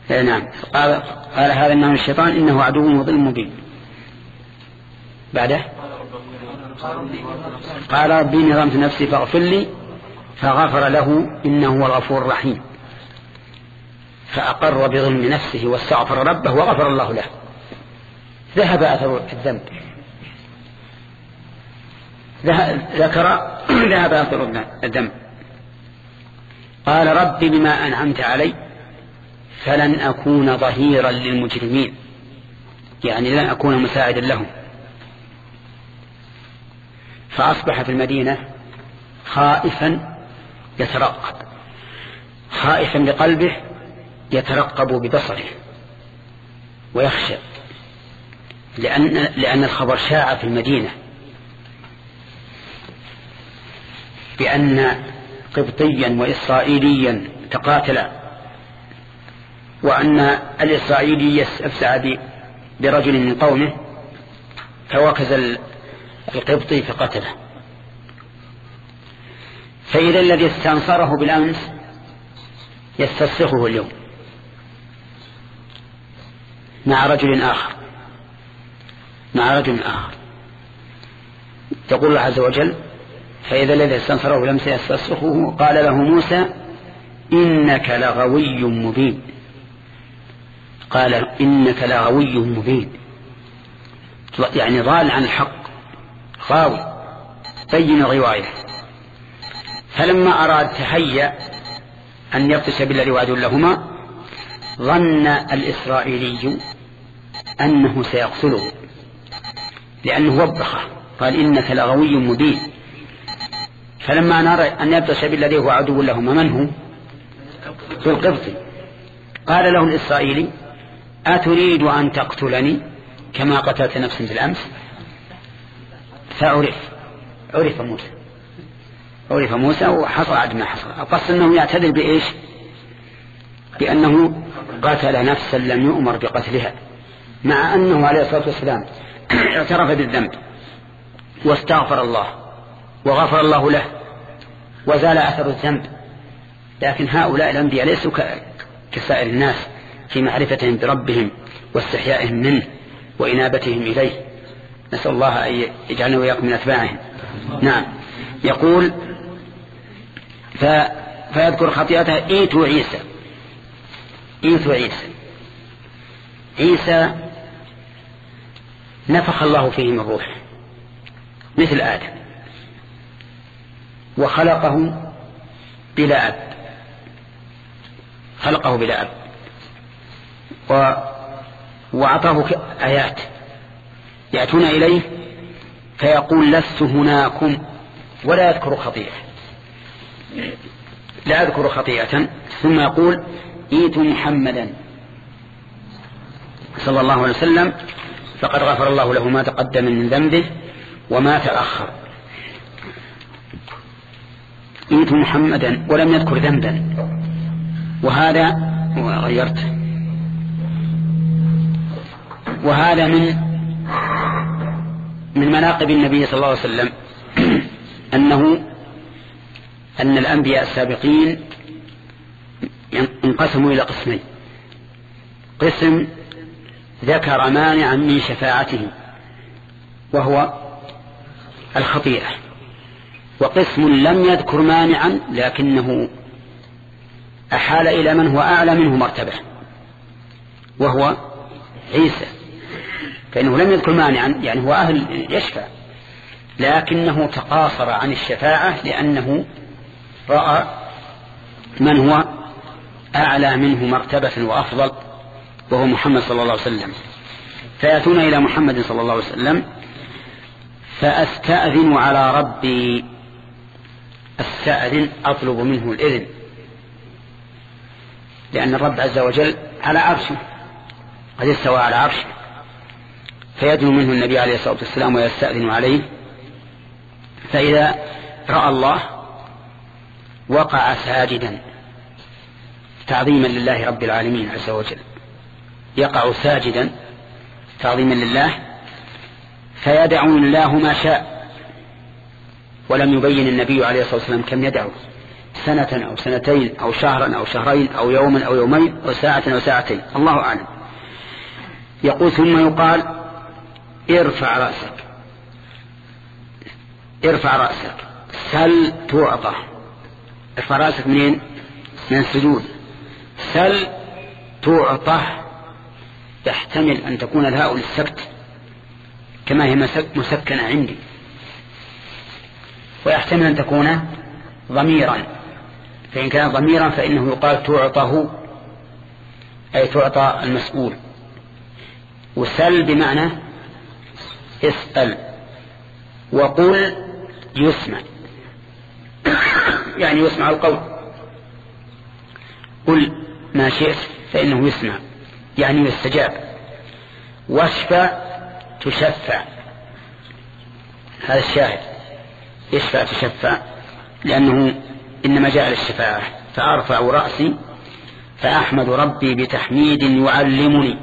Speaker 1: نعم. قال, قال هذا إنه الشيطان إنه عدو مضل مبين. بعده قال ربي نظمت نفسي فاغفر لي فغفر له إنه هو الغفور الرحيم. فأقر بظلم نفسه واستغفر ربه وغفر الله له. ذهب أثر الذنب، ذكر ذهب أثر الذنب. قال رب بما أنعمت علي فلن أكون ظهيرا للمجرمين، يعني لن أكون مساعدا لهم. فأصبح في المدينة خائفا يترقب، خائفا بقلبه يترقب ببصره ويخشى، لأن, لأن الخبر شاع في المدينة بأن قبطيا وإسرائيليا تقاتلا، وأن الإسرائيلي يستفزع برجل من قومه فوكز القبطي فقتله. فإذا الذي استنصره بالأمس يستصرخه اليوم مع رجل آخر مع رجل آخر يقول الله عز وجل فإذا الذي استنصره بالأمس يستصرخه قال له موسى إنك لغوي مبين. قال إنك لغوي مبين، يعني ضال عن الحق غاوي بين غوايه. فلما أراد تهيأ أن يبطش بالذي وعد لهما ظن الإسرائيلي أنه سيقتله لأنه وبخه، قال إنك لغوي مبين. فلما نرى أن يبطش بالذي هو عدو لهما من هو؟ ذو القبطي. قال له الإسرائيلي أتريد أن تقتلني كما قتلت نفسا بالأمس؟ فعرف عرف موسى عرف موسى وحصل عد ما حصل. القصد أنه يعتذر بإيش؟ بأنه قتل نفسا لم يؤمر بقتلها، مع أنه عليه الصلاة والسلام اعترف بالذنب واستغفر الله وغفر الله له وزال أثر الذنب. لكن هؤلاء الأنبياء ليسوا كسائر الناس في معرفتهم بربهم واستحيائهم منه وإنابتهم إليه. نسأل الله أن يجعلنا وإياكم من أتباعهم. نعم. يقول ف... فيذكر خطيئته إيتوا عيسى إيتوا عيسى عيسى نفخ الله فيه من روح مثل آدم وخلقه بلا أب خلقه بلا أب و... وأعطاه آيات يأتون إليه فيقول لست هناكم ولا يذكر خطيئة لا يذكر خطيئة ثم يقول إيتوا محمدا صلى الله عليه وسلم فقد غفر الله له ما تقدم من ذنبه وما تأخر. إيتوا محمدا ولم يذكر ذنبا. وهذا غيرت وهذا من من مناقب النبي صلى الله عليه وسلم أنه أن الأنبياء السابقين انقسموا إلى قسمين: قسم ذكر مانعا من شفاعته وهو الخطيئة، وقسم لم يذكر مانعا لكنه أحال إلى من هو أعلى منه مرتبة وهو عيسى، فإنه لم يذكر مانعا يعني هو أهل يشفع لكنه تقاصر عن الشفاعة لأنه رأى من هو أعلى منه مرتبة وأفضل وهو محمد صلى الله عليه وسلم. فيأتون إلى محمد صلى الله عليه وسلم فأستأذن على ربي، أستأذن أطلب منه الإذن، لأن الرب عز وجل على عرشه قد استوى على عرشه، فيدنو منه النبي عليه الصلاة والسلام ويستأذن عليه. فإذا رأى الله وقع ساجدا تعظيما لله رب العالمين عز وجل، يقع ساجدا تعظيما لله، فيدعو الله ما شاء، ولم يبين النبي عليه الصلاة والسلام كم يدعو، سنة أو سنتين أو شهرا أو شهرين أو يوما أو يومين أو ساعة أو ساعتين، الله أعلم. يقول ثم يقال ارفع رأسك، ارفع رأسك، سل تعطى. ارفع رأسك منين؟ من السجود. سل تعطى يحتمل أن تكون الهاء للسكت كما هي مسكنة عندي، ويحتمل أن تكون ضميرا، فإن كان ضميرا فإنه يقال تعطه أي تعطى المسؤول. وسل بمعنى اسأل. وقل يسمع، يعني يسمع القول. قل ما شئت فإنه يسمع يعني يستجاب. واشفع تشفع، هذا الشاهد، يشفع تشفع لأنه إنما جاء للشفاعة. فأرفع رأسي فأحمد ربي بتحميد يعلمني،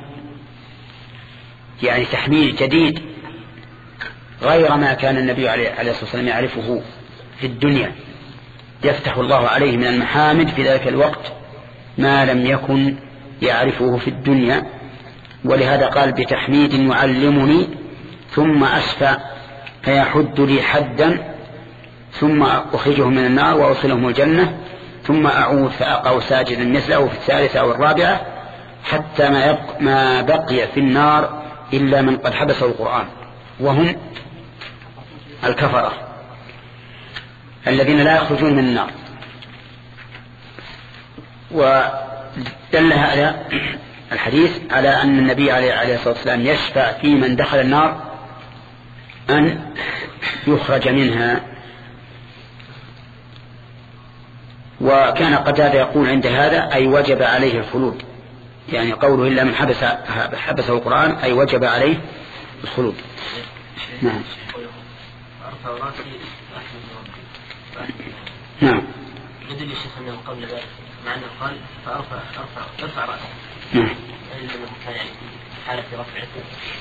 Speaker 1: يعني تحميد جديد غير ما كان النبي عليه الصلاة والسلام يعرفه في الدنيا، يفتح الله عليه من المحامد في ذلك الوقت ما لم يكن يعرفه في الدنيا. ولهذا قال بتحميد يعلمني، ثم أشفع فيحد لي حدا، ثم أخرجه من النار وأوصلهم الجنة، ثم أعود فأقع ساجدا مثله في الثالثة أو الرابعة، حتى ما, يبق ما بقي في النار إلا من قد حبسه القرآن، وهم الكفرة الذين لا يخرجون من النار. ودل هذا الحديث على أن النبي عليه الصلاة والسلام يشفع في من دخل النار أن يخرج منها. وكان قتادة يقول عند هذا أي وجب عليه الخلود، يعني قوله إلا من حبس حبسه القرآن أي وجب عليه الخلود. نعم نعم.
Speaker 7: يدل الشيخ أنه قبل ذلك مع أنه قال فأرفع أرفع أرفع رأسه.
Speaker 1: نعم.
Speaker 7: يعني كان يعني حالة رفعته.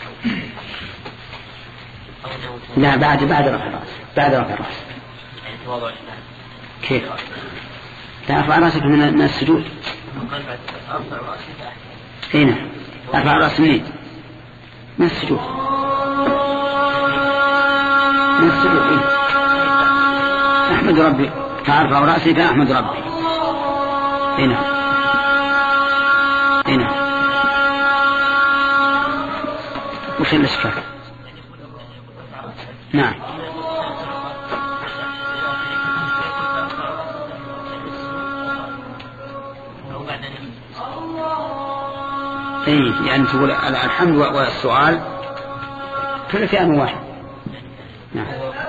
Speaker 1: لا بعد بعد رفع الرأس، بعد رفع الرأس.
Speaker 7: يعني تواضع.
Speaker 1: كيف؟ لا أرفع رأسك من السجود.
Speaker 7: قال بعد أرفع رأسي فأحمد.
Speaker 1: هنا أرفع رأسي منين؟ من السجود. من السجود إيه؟ أحمد ربي فأرفع رأسي فأحمد ربي. هنا هنا وش الإشكال؟ نعم. اي يعني تقول الحمد والسؤال كل في آن واحد. نعم.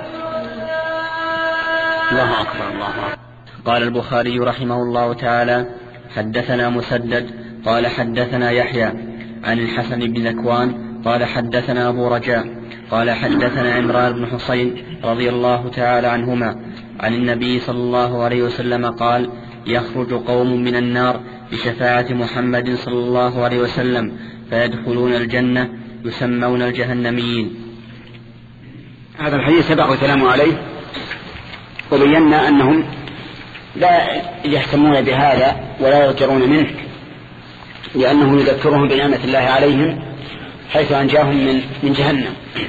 Speaker 1: الله أكبر الله أكبر.
Speaker 4: قال البخاري رحمه الله تعالى حدثنا مسدد قال حدثنا يحيى عن الحسن بن ذكوان قال حدثنا أبو رجاء قال حدثنا عمران بن حسين رضي الله تعالى عنهما عن النبي صلى الله عليه وسلم قال يخرج قوم من النار بشفاعة محمد صلى الله عليه وسلم فيدخلون الجنة يسمون الجهنميين.
Speaker 1: هذا الحديث سبق الكلام عليه وبينا أنهم لا يهتمون بهذا ولا يرجعون منه، لأنه يذكرهم بنعمة الله عليهم حيث أنجاهم من من جهنم.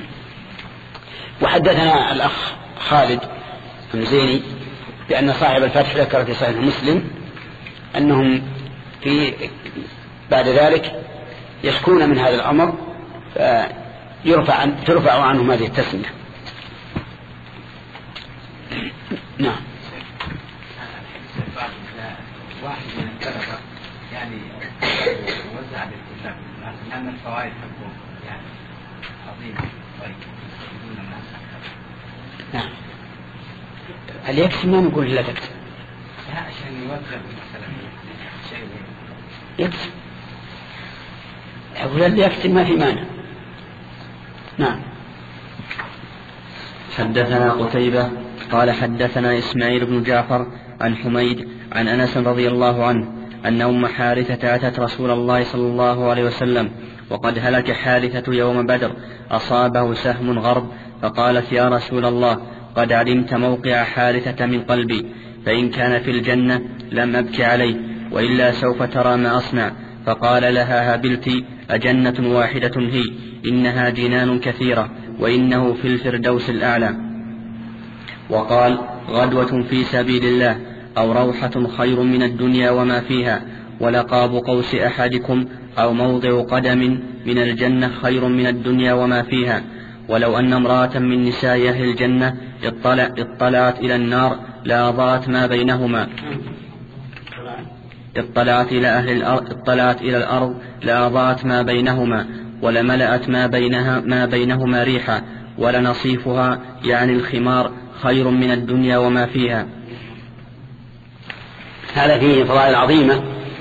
Speaker 1: وحدثنا الأخ خالد المزيني بأن صاحب الفتح ذكر في صحيح مسلم أنهم في بعد ذلك يشكون من هذا الأمر فيرفع عن ترفع عنهم هذه التسمية. نعم.
Speaker 6: واحد من الطلبة يعني وزع بالكتاب لأن الفوائد تكون يعني عظيمة طيب يفيدون الناس أكثر.
Speaker 1: نعم. هل يكفي ما نقول لا تكفي؟
Speaker 6: لا عشان يوزع مثلا شيء
Speaker 1: يكفي. أقول اللي يكفي ما في مانع. نعم.
Speaker 4: حدثنا قتيبة قال حدثنا إسماعيل بن جعفر عن حميد عن أنس رضي الله عنه أن أم حارثة أتت رسول الله صلى الله عليه وسلم وقد هلك حارثة يوم بدر أصابه سهم غرب، فقالت يا رسول الله قد علمت موقع حارثة من قلبي، فإن كان في الجنة لم أبك عليه، وإلا سوف ترى ما أصنع. فقال لها: هبلت أجنة واحدة هي، إنها جنان كثيرة، وإنه في الفردوس الأعلى. وقال: غدوة في سبيل الله أو روحة خير من الدنيا وما فيها، ولقاب قوس أحدكم أو موضع قدم من الجنة خير من الدنيا وما فيها. ولو أن امرأة من نساء أهل الجنة اطلع اطلعت إلى النار لأضاءت ما بينهما اطلعت إلى أهل الأرض اطلعت إلى الأرض لأضاءت ما بينهما، ولملأت ما بينها ما بينهما ريحا، ولنصيفها يعني الخمار خير من الدنيا وما فيها.
Speaker 1: هذا فيه فضائل عظيمة،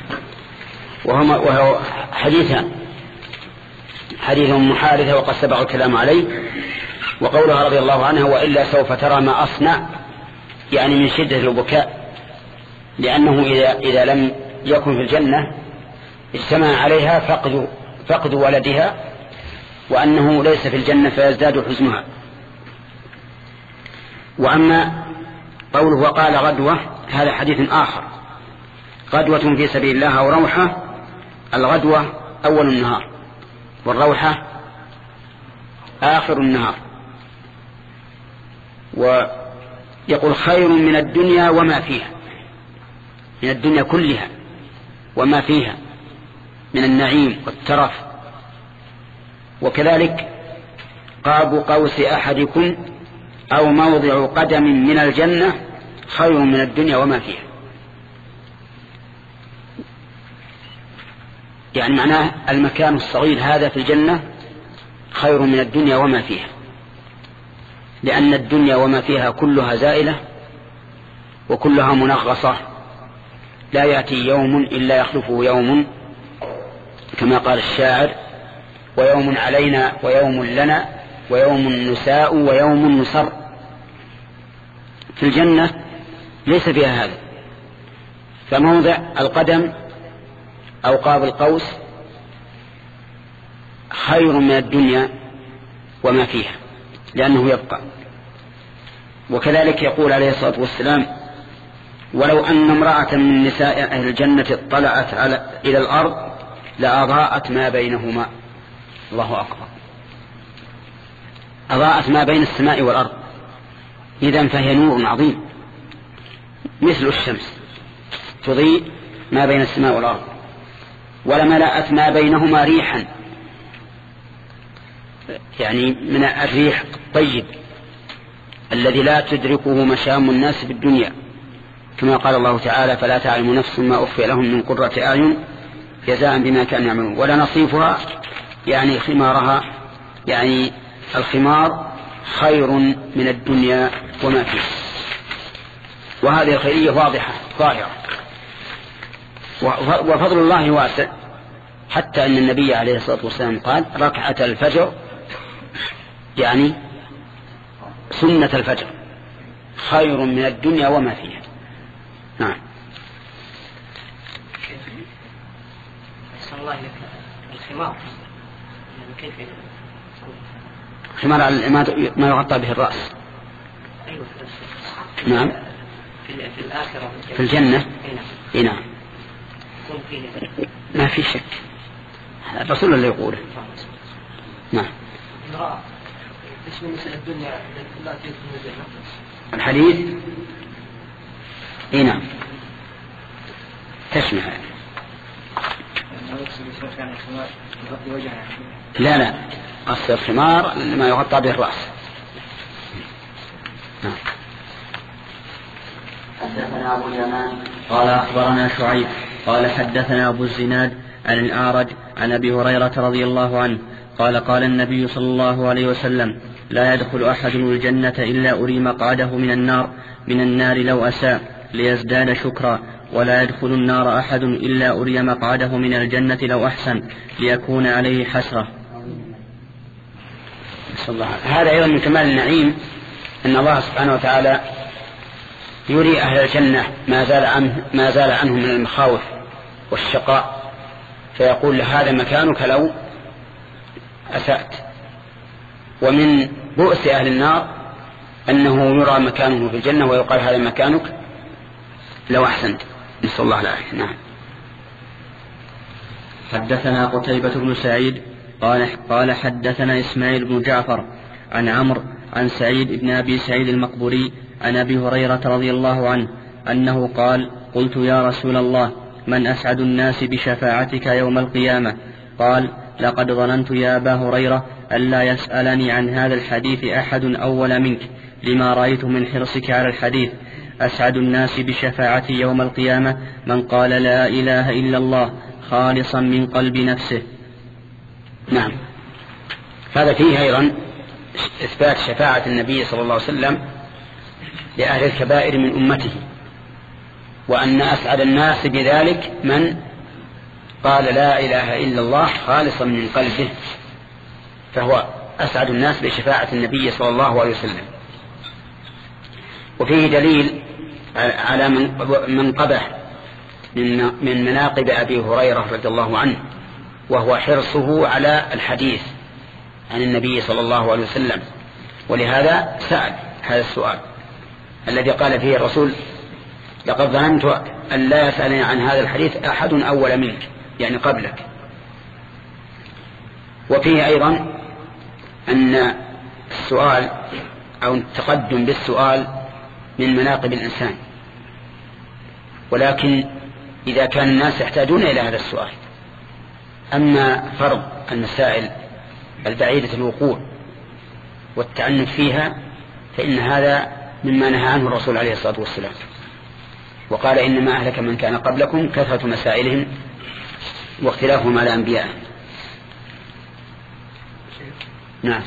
Speaker 1: وهو حديثان: حديث أم حارثة وقد سبق الكلام عليه، وقولها رضي الله عنها: وإلا سوف ترى ما أصنع، يعني من شدة البكاء، لأنه إذا, إذا لم يكن في الجنة اجتمع عليها فقد, فقد ولدها، وأنه ليس في الجنة فيزداد حزنها. وأما قوله وقال غدوة، هذا حديث آخر: غدوة في سبيل الله أو روحة. الغدوة أول النهار، والروحة آخر النهار. ويقول خير من الدنيا وما فيها، من الدنيا كلها وما فيها من النعيم والترف. وكذلك قاب قوس أحدكم أو موضع قدم من الجنة خير من الدنيا وما فيها، يعني معناه المكان الصغير هذا في الجنة خير من الدنيا وما فيها، لأن الدنيا وما فيها كلها زائلة وكلها منغصة، لا يأتي يوم إلا يخلفه يوم، كما قال الشاعر: ويوم علينا ويوم لنا ويوم نساء ويوم نصر. في الجنة ليس فيها هذا، فموضع القدم أو قاب القوس خير من الدنيا وما فيها، لأنه يبقى. وكذلك يقول عليه الصلاة والسلام: ولو أن امرأة من نساء أهل الجنة اطلعت على إلى الأرض لأضاءت ما بينهما. الله أكبر، أضاءت ما بين السماء والأرض، إذن فهي نور عظيم مثل الشمس تضيء ما بين السماء والأرض. ولملأت ما بينهما ريحا، يعني من الريح الطيب الذي لا تدركه مشام الناس في الدنيا، كما قال الله تعالى: فلا تعلم نفس ما أخفي لهم من قرة أعين جزاء بما كانوا يعملون. ولنصيفها يعني خمارها، يعني الخمار خير من الدنيا وما فيها. وهذه الخيرية واضحة ظاهرة، وفضل الله واسع، حتى أن النبي عليه الصلاة والسلام قال: ركعة الفجر يعني سنة الفجر خير من الدنيا وما فيها. نعم.
Speaker 5: الخمار كيف
Speaker 1: خمار على ما يغطى به الرأس.
Speaker 5: أيوة.
Speaker 1: نعم.
Speaker 5: في الآخرة
Speaker 1: في الجنة. إيه نعم. ما في شك، الرسول اللي يقوله. نعم.
Speaker 2: ايش مثل الدنيا لا تدخل الجنة؟
Speaker 1: الحديث اي نعم تشمع. لا لا، قصد الخمار ما يغطى به الرأس. نعم.
Speaker 4: حدثنا أبو اليمان قال أخبرنا شعيب قال حدثنا أبو الزناد عن الأعرج عن أبي هريرة رضي الله عنه قال: قال النبي صلى الله عليه وسلم: لا يدخل أحد الجنة إلا أري مقعده من النار من النار لو أساء ليزداد شكرا، ولا يدخل النار أحد إلا أري مقعده من الجنة لو أحسن ليكون عليه حسرة.
Speaker 1: هذا أيضا من كمال النعيم أن الله سبحانه وتعالى يري أهل الجنة ما زال عنه ما زال عنهم من المخاوف والشقاء، فيقول: هذا مكانك لو أسأت. ومن بؤس أهل النار أنه يرى مكانه في الجنة ويقال: هذا مكانك لو أحسنت. نسأل الله العافية. نعم.
Speaker 4: حدثنا قتيبة بن سعيد قال قال حدثنا إسماعيل بن جعفر عن عمرو عن سعيد بن أبي سعيد المقبوري عن أبي هريرة رضي الله عنه أنه قال قلت يا رسول الله من أسعد الناس بشفاعتك يوم القيامة؟ قال لقد ظننت يا أبا هريرة ألا يسألني عن هذا الحديث أحد أول منك لما رأيت من حرصك على الحديث. أسعد الناس بشفاعتي يوم القيامة من قال لا إله إلا الله خالصا من قلب نفسه.
Speaker 1: نعم. هذا فيه أيضا إثبات شفاعة النبي صلى الله عليه وسلم لأهل الكبائر من أمته، وأن أسعد الناس بذلك من قال لا إله إلا الله خالصا من قلبه، فهو أسعد الناس بشفاعة النبي صلى الله عليه وسلم. وفيه دليل على من قبح من مناقب أبي هريرة رضي الله عنه، وهو حرصه على الحديث عن النبي صلى الله عليه وسلم، ولهذا سأل هذا السؤال الذي قال فيه الرسول لقد ظننت أن لا يسألني عن هذا الحديث أحد أول منك، يعني قبلك. وفيه أيضا أن السؤال أو التقدم بالسؤال من مناقب الإنسان، ولكن إذا كان الناس يحتاجون إلى هذا السؤال. أما فرض المسائل البعيدة الوقوع والتعنف فيها فإن هذا مما نهى عنه الرسول عليه الصلاة والسلام، وقال إنما أهلك من كان قبلكم كثرة مسائلهم واختلافهم على أنبيائهم. نعم.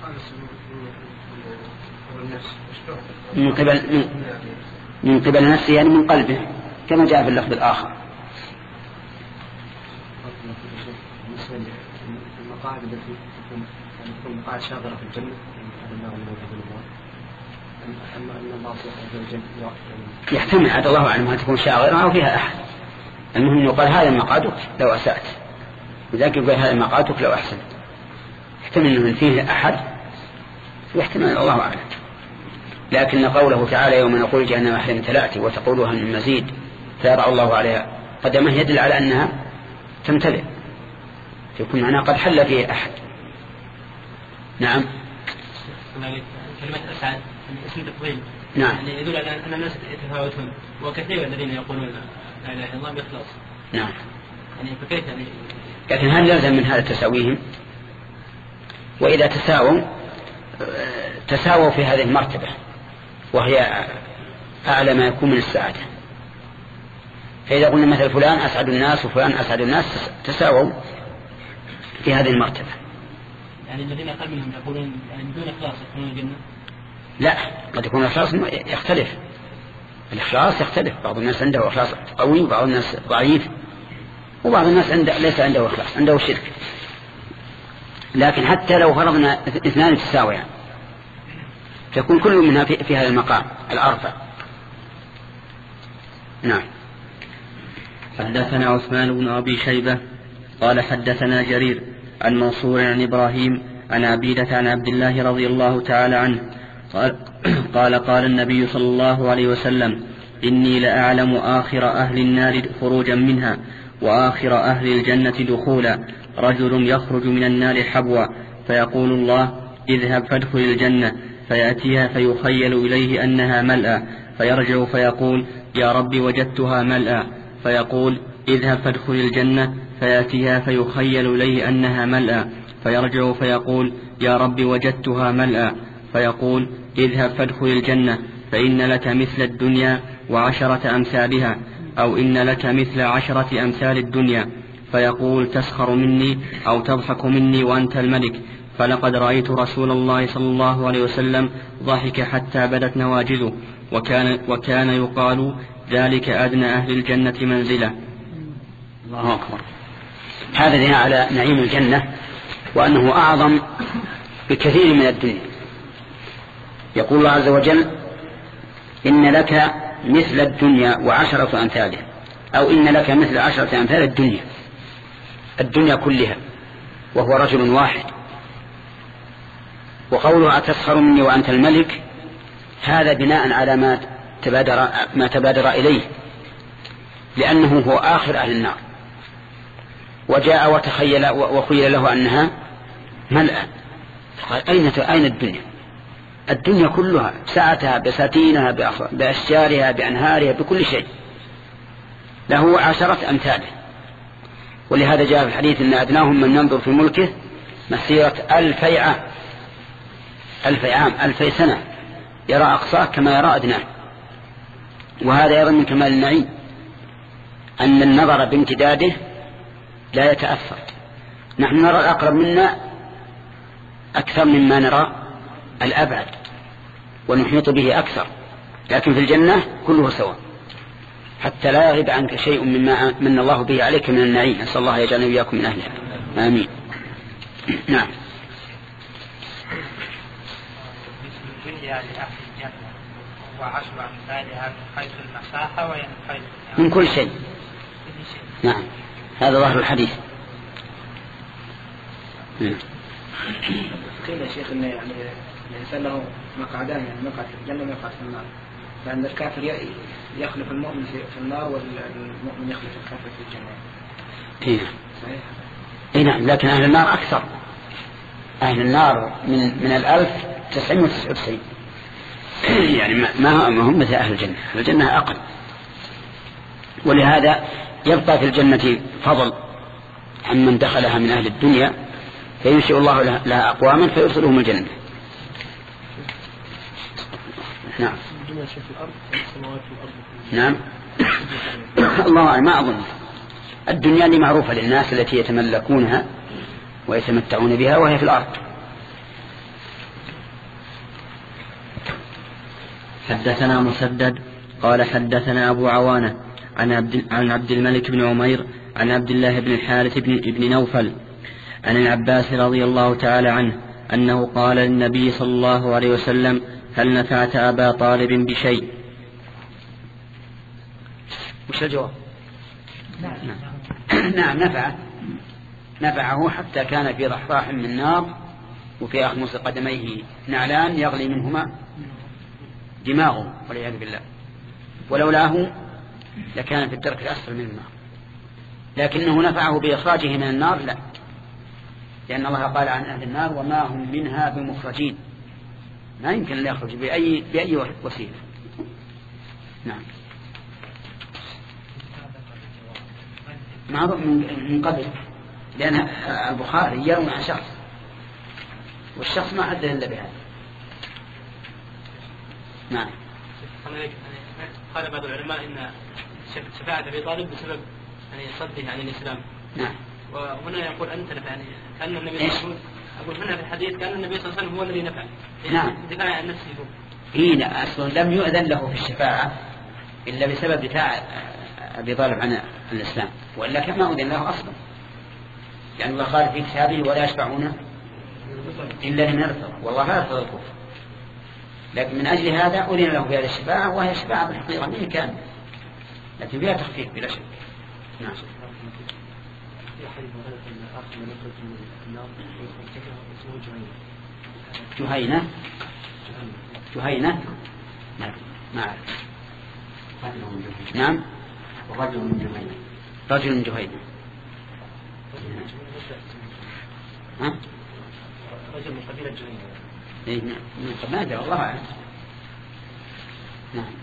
Speaker 1: من قبل من, من قبل نفسه يعني من قلبه كما جاء في اللفظ الآخر.
Speaker 2: المقاعد التي تكون مقاعد شاغرة في الجنة أما أن الله عز وجل
Speaker 1: يحتمل عاد الله أعلم أن تكون شاغرة أو فيها أحد. المهم يقال هذا مقعدك لو أسأت، وذاك يقول هذا مقعدك لو أحسنت. يحتمل أنه فيه أحد ويحتمل الله أعلم. لكن قوله تعالى يوم نقول جهنم أحلى امتلأت وتقولها من مزيد فيضع الله عليها قدمه يدل على أنها تمتلئ، يكون معناه قد حل فيه أحد. نعم.
Speaker 7: كلمة أسعد اسم تفضيل.
Speaker 1: نعم.
Speaker 7: يعني يدل على أن الناس يتفاوتون، وكثير الذين يقولون لا إله إلا الله بإخلاص.
Speaker 1: نعم.
Speaker 7: يعني فكيف يعني؟
Speaker 1: لكن هل يلزم من هذا تساويهم؟ وإذا تساووا تساووا في هذه المرتبة وهي أعلى ما يكون من السعادة. فإذا قلنا مثل فلان أسعد الناس وفلان أسعد الناس تساووا في هذه المرتبة.
Speaker 7: يعني الذين قال منهم يقولون يعني بدون إخلاص يدخلون الجنة؟
Speaker 1: لا، قد يكون الإخلاص يختلف. الإخلاص يختلف، بعض الناس عنده إخلاص قوي وبعض الناس ضعيف، وبعض الناس عنده ليس عنده إخلاص، عنده شرك. لكن حتى لو فرضنا اثنان تساويان تكون كل منها في, في هذا المقام الأرفع. نعم.
Speaker 4: حدثنا عثمان بن أبي شيبة قال حدثنا جرير عن منصور عن إبراهيم عن عبيدة عن عبد الله رضي الله تعالى عنه قال قال, قال النبي صلى الله عليه وسلم إني لأعلم آخر أهل النار خروجا منها وآخر أهل الجنة دخولا. رجل يخرج من النار حبوا فيقول الله اذهب فادخل الجنة، فيأتيها فيخيل إليه أنها ملأى، فيرجع فيقول يا رب وجدتها ملأى، فيقول اذهب فادخل الجنة، فيأتيها فيخيل إليه أنها ملأى، فيرجع فيقول يا رب وجدتها ملأى، فيقول اذهب فادخل الجنة فإن لك مثل الدنيا وعشرة أمثالها، أو إن لك مثل عشرة أمثال الدنيا. فيقول تسخر مني أو تضحك مني وأنت الملك. فلقد رأيت رسول الله صلى الله عليه وسلم ضحك حتى بدت نواجذه، وكان, وكان يقال ذلك أدنى أهل الجنة منزلة.
Speaker 1: الله أكبر. هذا دليل على نعيم الجنة وأنه أعظم بكثير من الدنيا. يقول الله عز وجل إن لك مثل الدنيا وعشرة أمثالها، أو إن لك مثل عشرة أمثال الدنيا، الدنيا كلها، وهو رجل واحد. وقوله أتسخر مني وأنت الملك هذا بناء على ما تبادر, ما تبادر إليه لأنه هو آخر أهل النار، وجاء وتخيل وخيل له أنها ملأ، فقال أين أين الدنيا؟ الدنيا كلها سعتها بساتينها بأشجارها بأنهارها بكل شيء، له عشرة أمثاله. ولهذا جاء في الحديث أن أدناهم من ينظر في ملكه مسيرة ألفي عام، ألفي عام ألفي سنة، يرى أقصاه كما يرى أدناه. وهذا أيضا من كمال النعيم أن النظر بامتداده لا يتأثر. نحن نرى الأقرب منا أكثر مما نرى الأبعد ونحيط به أكثر، لكن في الجنة كله سواء، حتى لا يغيب عنك شيء مما من الله به عليك من النعيم. نسأل الله يجعلنا وإياكم من أهلها، آمين. نعم.
Speaker 6: بسم الدنيا لأهل الجنة وعشر أمثالها من حيث المساحة ومن حيث
Speaker 1: من كل شيء. نعم، هذا ظاهر الحديث. نعم.
Speaker 2: قيل يا شيخ إن يعني الإنسان له مقعدان، يعني مقعد في الجنة ومقعد في النار، لأن الكافر يخلف المؤمن في النار والمؤمن يخلف الكافر في الجنة.
Speaker 1: إيه. صحيح. إيه نعم، لكن أهل النار أكثر. أهل النار من من الألف تسعين وتسعة وتسعين، يعني ما ما هم مثل أهل الجنة، الجنة أقل. ولهذا يبقى في الجنة فضل عن من دخلها من أهل الدنيا، فينشئ الله لها أقواما فيرسلهم الجنة. نعم. نعم. الله أعلم، ما أظن. الدنيا اللي معروفة للناس التي يتملكونها ويتمتعون بها، وهي في الأرض.
Speaker 4: حدثنا مسدد قال حدثنا أبو عوانة عن عبد, عن عبد الملك بن عمير عن عبد الله بن الحارث بن, بن نوفل عن العباس رضي الله تعالى عنه أنه قال للنبي صلى الله عليه وسلم: هل نفعت أبا طالب بشيء؟
Speaker 1: وش الجواب؟ نعم. نعم نفعه نفعه حتى كان في ضحضاح من نار، وفي أخمص قدميه نعلان يغلي منهما دماغه والعياذ بالله، ولولاه لكان في الدرك الأسفل من النار. لكنه نفعه بإخراجه من النار لا، لأن الله قال عن أهل النار: وما هم منها بمخرجين. ما يمكن أن يخرج بأي, بأي وسيلة. نعم. معروف من قبل، لأن البخاري يروي عن شخص، والشخص ما حدث إلا بهذا. نعم.
Speaker 7: قال بعض العلماء إن شفاعة أبي طالب بسبب يعني صده عن الإسلام.
Speaker 1: نعم.
Speaker 7: وهنا يقول أنت نفع، يعني كأن النبي صلى الله عليه وسلم، أقول هنا في الحديث كأن النبي صلى الله عليه وسلم هو الذي نفع.
Speaker 1: نعم.
Speaker 7: دفاع عن نفسه هو.
Speaker 1: هنا أصلا لم يؤذن له في الشفاعة إلا بسبب دفاع أبي طالب عن الإسلام، وإلا كما أذن له أصلا، لأن الله قال في كتابه: ولا يشفعون إلا لمن ارتضى، والله لا يرتضى الكفر. لكن من أجل هذا أذن له في هذه الشفاعة، وهي شفاعة بالحقيقة من كان، لكن فيها تخفيف بلا شك. نعم. جهينة جهينة نعم ما أعرف. نعم.
Speaker 4: رجل من جهينة.
Speaker 1: رجل من جهينة. ها؟
Speaker 7: رجل من قبيلة جهينة.
Speaker 1: إيه من قبيلة والله أعلم. نعم.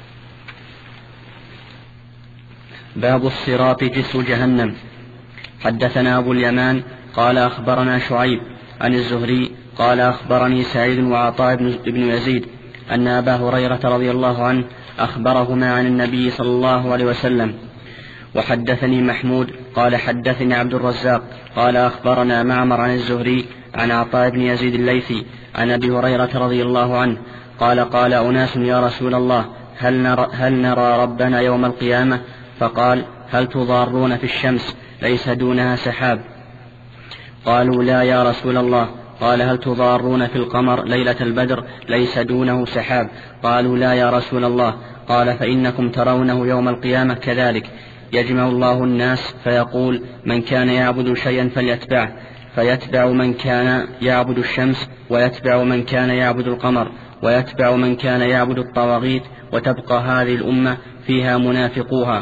Speaker 4: باب الصراط جسر جهنم. حدثنا أبو اليمان قال أخبرنا شعيب عن الزهري قال أخبرني سعيد وعطاء بن يزيد أن أبا هريرة رضي الله عنه أخبرهما عن النبي صلى الله عليه وسلم. وحدثني محمود قال حدثني عبد الرزاق قال أخبرنا معمر عن الزهري عن عطاء بن يزيد الليثي عن أبي هريرة رضي الله عنه قال: قال أناس: يا رسول الله، هل نرى, هل نرى ربنا يوم القيامة؟ فقال: هل تضارون في الشمس ليس دونها سحاب؟ قالوا: لا يا رسول الله. قال: هل تضارون في القمر ليلة البدر ليس دونه سحاب؟ قالوا: لا يا رسول الله. قال: فإنكم ترونه يوم القيامة كذلك، يجمع الله الناس فيقول: من كان يعبد شيئا فليتبعه، فيتبع من كان يعبد الشمس، ويتبع من كان يعبد القمر، ويتبع من كان يعبد الطواغيت، وتبقى هذه الأمة فيها منافقوها.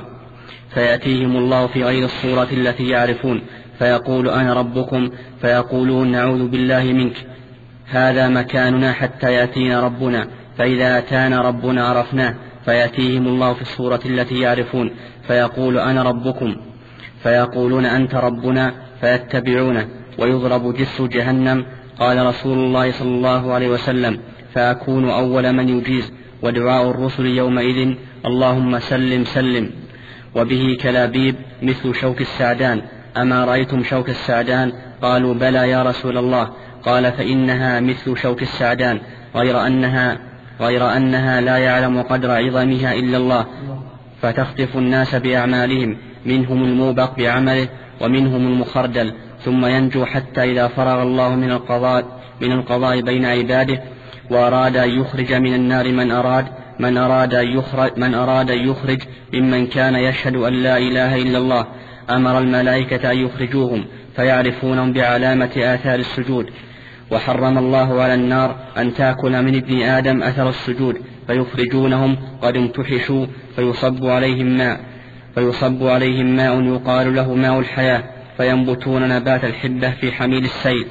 Speaker 4: فيأتيهم الله في غير الصورة التي يعرفون فيقول أنا ربكم فيقولون نعوذ بالله منك هذا مكاننا حتى يأتينا ربنا فإذا أتانا ربنا عرفناه فيأتيهم الله في الصورة التي يعرفون فيقول أنا ربكم فيقولون أنت ربنا فيتبعونه ويضرب جس جهنم. قال رسول الله صلى الله عليه وسلم فأكون أول من يجيز ودعاء الرسل يومئذ اللهم سلم سلم. وبه كلابيب مثل شوك السعدان أما رأيتم شوك السعدان؟ قالوا بلى يا رسول الله. قال فإنها مثل شوك السعدان غير أنها, غير أنها لا يعلم قدر عظمها إلا الله فتخطف الناس بأعمالهم منهم الموبق بعمله ومنهم المخردل ثم ينجو حتى إذا فرغ الله من القضاء, من القضاء بين عباده وأراد أن يخرج من النار من أراد من أراد أن يخرج, من أراد أن يخرج ممن كان يشهد أن لا إله إلا الله أمر الملائكة أن يخرجوهم فيعرفونهم بعلامة آثار السجود. وحرم الله على النار أن تأكل من ابن آدم أثر السجود فيخرجونهم قد امتحشوا فيصب عليهم ماء فيصب عليهم ماء يقال له ماء الحياة فينبتون نبات الحبة في حميل السيل.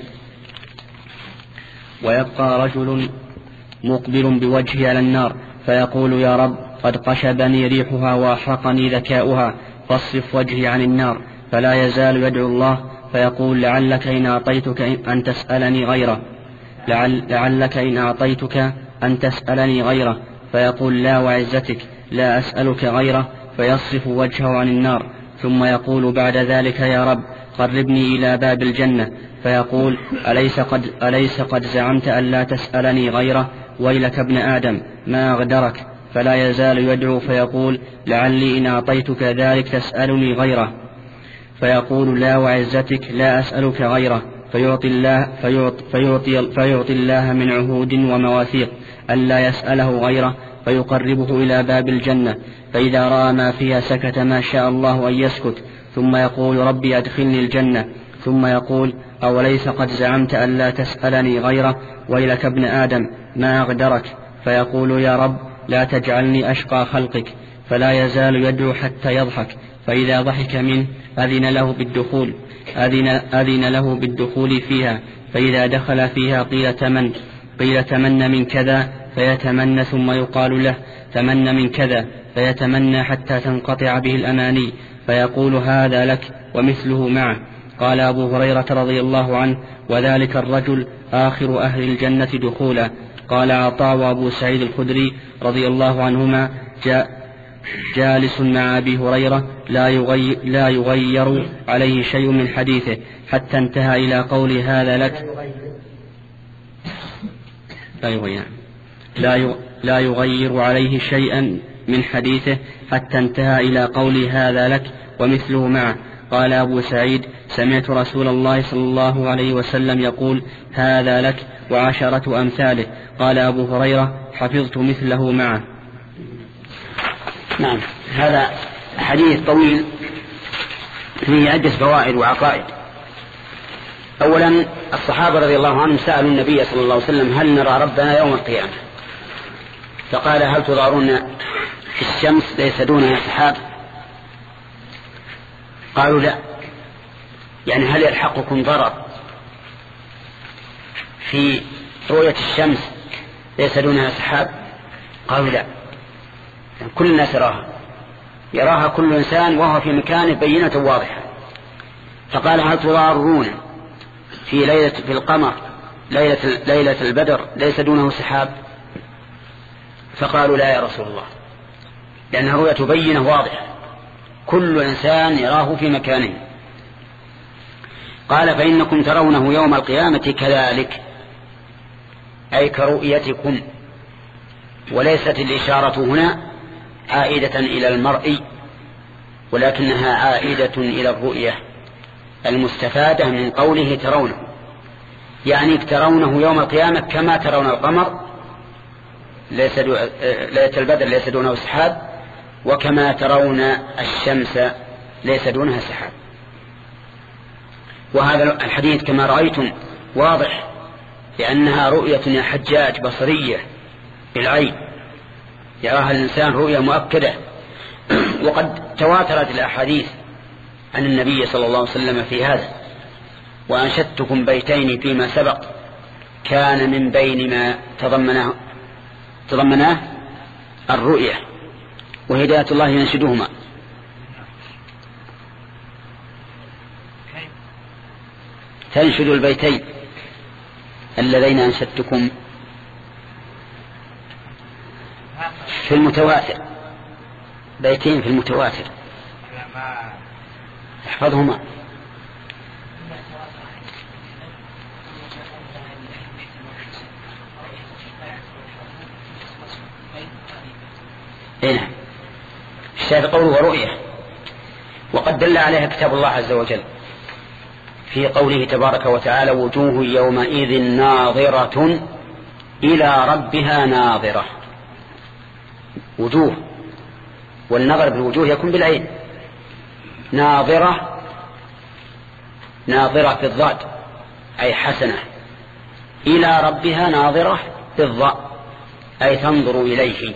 Speaker 4: ويبقى رجل مقبل بوجهه على النار فيقول يا رب قد قشبني ريحها وأحرقني ذكاؤها فاصرف وجهي عن النار فلا يزال يدعو الله فيقول لعلك إن أعطيتك أن تسألني غيره لعل لعلك إن أعطيتك أن تسألني غيره فيقول لا وعزتك لا أسألك غيره فيصرف وجهه عن النار ثم يقول بعد ذلك يا رب قربني إلى باب الجنة فيقول أليس قد, أليس قد زعمت أن لا تسألني غيره ويلك ابن آدم ما أغدرك فلا يزال يدعو فيقول لعلي إن أعطيتك ذلك تسألني غيره فيقول لا وعزتك لا أسألك غيره فيعطي الله, فيعطي, فيعطي, فيعطي الله من عهود ومواثيق ألا يسأله غيره فيقربه إلى باب الجنة فإذا رأى ما فيها سكت ما شاء الله أن يسكت ثم يقول ربي أدخلني الجنة ثم يقول أوليس قد زعمت أن لا تسألني غيره ويلك ابن آدم ما أغدرك فيقول يا رب لا تجعلني أشقى خلقك فلا يزال يدعو حتى يضحك فإذا ضحك منه أذن له بالدخول أذن, أذن له بالدخول فيها فإذا دخل فيها قيل تمن قيل تمن من كذا فيتمنى ثم يقال له تمن من كذا فيتمنى حتى تنقطع به الأماني فيقول هذا لك ومثله معه. قال أبو هريرة رضي الله عنه وذلك الرجل آخر أهل الجنة دخولا. قال عطاء وأبو سعيد الخدري رضي الله عنهما جاء جالس مع أبي هريرة لا يغير, لا يغير عليه شيء من حديثه حتى انتهى إلى قول هذا لك لا يغير, لا لا يغير عليه شيئا من حديثه حتى انتهى إلى قول هذا لك ومثله معه. قال أبو سعيد سمعت رسول الله صلى الله عليه وسلم يقول هذا لك وعشرة أمثاله. قال أبو هريرة حفظت مثله معه.
Speaker 1: نعم هذا حديث طويل فيه عدة فوائد وعقائد. أولا الصحابة رضي الله عنهم سألوا النبي صلى الله عليه وسلم هل نرى ربنا يوم القيامة فقال هل تضارون في الشمس ليس دونها سحاب قالوا لا يعني هل يلحقكم ضرر في رؤية الشمس ليس دونها سحاب قالوا لا يعني كل الناس يراها يراها كل إنسان وهو في مكانه بينة واضحة. فقال هل تضارون في ليلة في القمر ليلة, ليلة البدر ليس دونه سحاب فقالوا لا يا رسول الله لأنها رؤية بينة واضحة كل إنسان يراه في مكانه. قال فإنكم ترونه يوم القيامة كذلك أي كرؤيتكم وليست الإشارة هنا عائدة إلى المرء ولكنها عائدة إلى الرؤية المستفادة من قوله ترونه يعني ترونه يوم القيامة كما ترون القمر ليس دو... ليلة البدر ليس دونه سحاب وكما ترون الشمس ليس دونها سحاب. وهذا الحديث كما رأيتم واضح لأنها رؤية يا حجاج بصرية بالعين يراها الإنسان رؤية مؤكدة وقد تواترت الأحاديث عن النبي صلى الله عليه وسلم في هذا. وأنشدتكم بيتين فيما سبق كان من بين ما تضمناه تضمناه الرؤية وهداية الله ينشدهما. تنشد البيتين اللذين أنشدتكم في المتواتر، بيتين في المتواتر احفظهما. هنا الشاهد قوله ورؤية، وقد دل عليها كتاب الله عز وجل في قوله تبارك وتعالى وجوه يومئذ ناظرة إلى ربها ناظرة. وجوه، والنظر بالوجوه يكون بالعين. ناظرة، ناظرة بالضاد أي حسنة، إلى ربها ناظرة بالضاء أي تنظر إليه.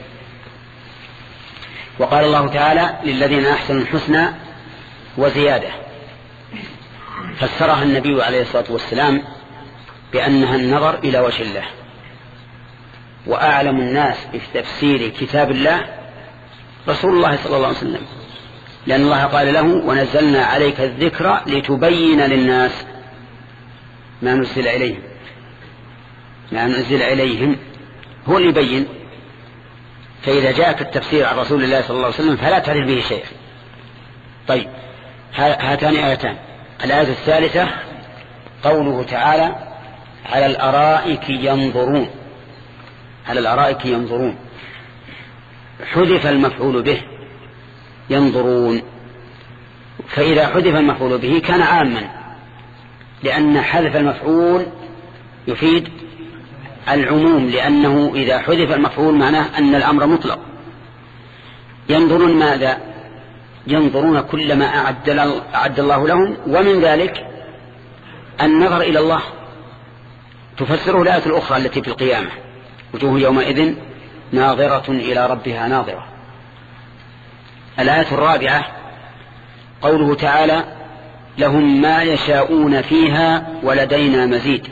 Speaker 1: وقال الله تعالى للذين أحسنوا الحسنى وزيادة، فسرها النبي عليه الصلاة والسلام بأنها النظر إلى وجه الله. وأعلم الناس بتفسير كتاب الله رسول الله صلى الله عليه وسلم، لأن الله قال له ونزلنا عليك الذكر لتبين للناس ما نزل إليهم. ما نزل إليهم هو اللي يبين. فإذا جاءك التفسير عن رسول الله صلى الله عليه وسلم فلا تعرف به شيء. طيب، هاتان آيتان. الآية الثالثة قوله تعالى على الأرائك ينظرون. على الأرائك ينظرون، حذف المفعول به ينظرون، فإذا حذف المفعول به كان عاما، لأن حذف المفعول يفيد العموم، لأنه إذا حذف المفعول معناه أن الأمر مطلق. ينظرون ماذا؟ ينظرون كل ما أعد الله لهم، ومن ذلك النظر إلى الله. تفسره الآية الأخرى التي في القيامة وجوه يومئذ ناظرة إلى ربها ناظرة. الآية الرابعة قوله تعالى لهم ما يشاءون فيها ولدينا مزيد.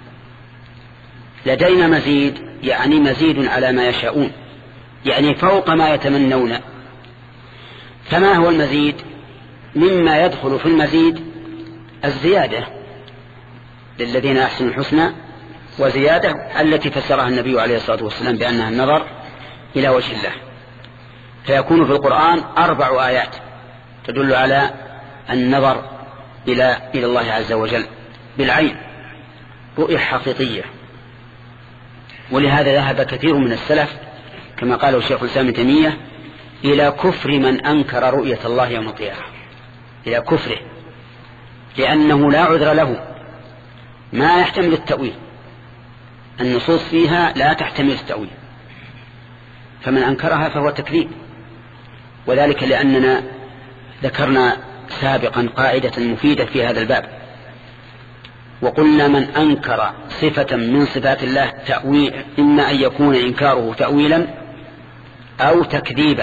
Speaker 1: لدينا مزيد يعني مزيد على ما يشاءون، يعني فوق ما يتمنون. فما هو المزيد؟ مما يدخل في المزيد الزيادة للذين أحسنوا الحسنى وزيادة، التي فسرها النبي عليه الصلاة والسلام بأنها النظر إلى وجه الله. فيكون في القرآن أربع آيات تدل على النظر إلى إلى الله عز وجل بالعين، رؤية حقيقية. ولهذا ذهب كثير من السلف كما قاله الشيخ الإسلام ابن تيمية إلى كفر من أنكر رؤية الله يوم القيامة، إلى كفره، لأنه لا عذر له، ما يحتمل التأويل. النصوص فيها لا تحتمل التأويل، فمن أنكرها فهو تكذيب. وذلك لأننا ذكرنا سابقا قاعدة مفيدة في هذا الباب، وقلنا من أنكر صفة من صفات الله تأويل إما أن يكون إنكاره تأويلا أو تكذيبا.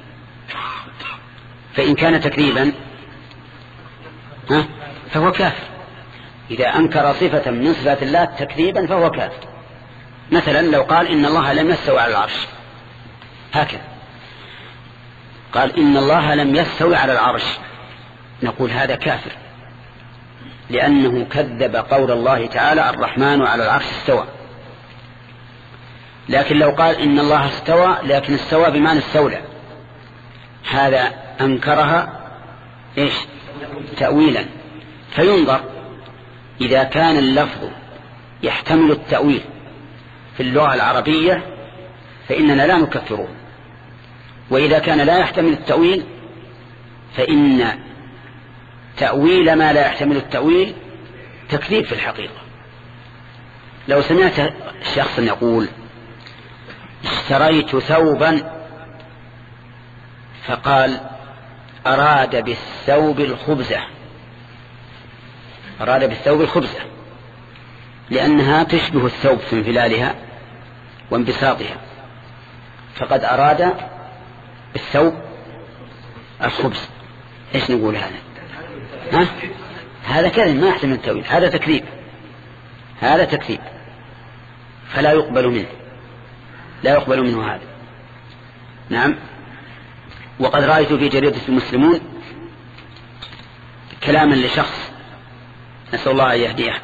Speaker 1: فإن كان تكذيبا فهو كافر. إذا أنكر صفة من صفات الله تكذيبا فهو كافر. مثلا لو قال إن الله لم يستوي على العرش، هكذا قال إن الله لم يستوي على العرش، نقول هذا كافر، لأنه كذب قول الله تعالى الرحمن على العرش استوى. لكن لو قال إن الله استوى لكن استوى بمعنى استولى، هذا أنكرها إيش؟ تأويلا. فينظر إذا كان اللفظ يحتمل التأويل في اللغة العربية فإننا لا نكفره، وإذا كان لا يحتمل التأويل فإن تأويل ما لا يحتمل التأويل تكذيب في الحقيقة. لو سمعت شخص يقول اشتريت ثوبا فقال أراد بالثوب الخبزة، أراد بالثوب الخبزة لأنها تشبه الثوب في انفلالها وانبساطها، فقد أراد بالثوب الخبز، إيش نقول هذا؟ ها؟ هذا كذب ما يحتمل التأويل، هذا تكذيب، هذا تكذيب فلا يقبل منه، لا يقبل منه هذا. نعم. وقد رأيت في جريدة المسلمون كلاما لشخص نسأل الله أن يهديه،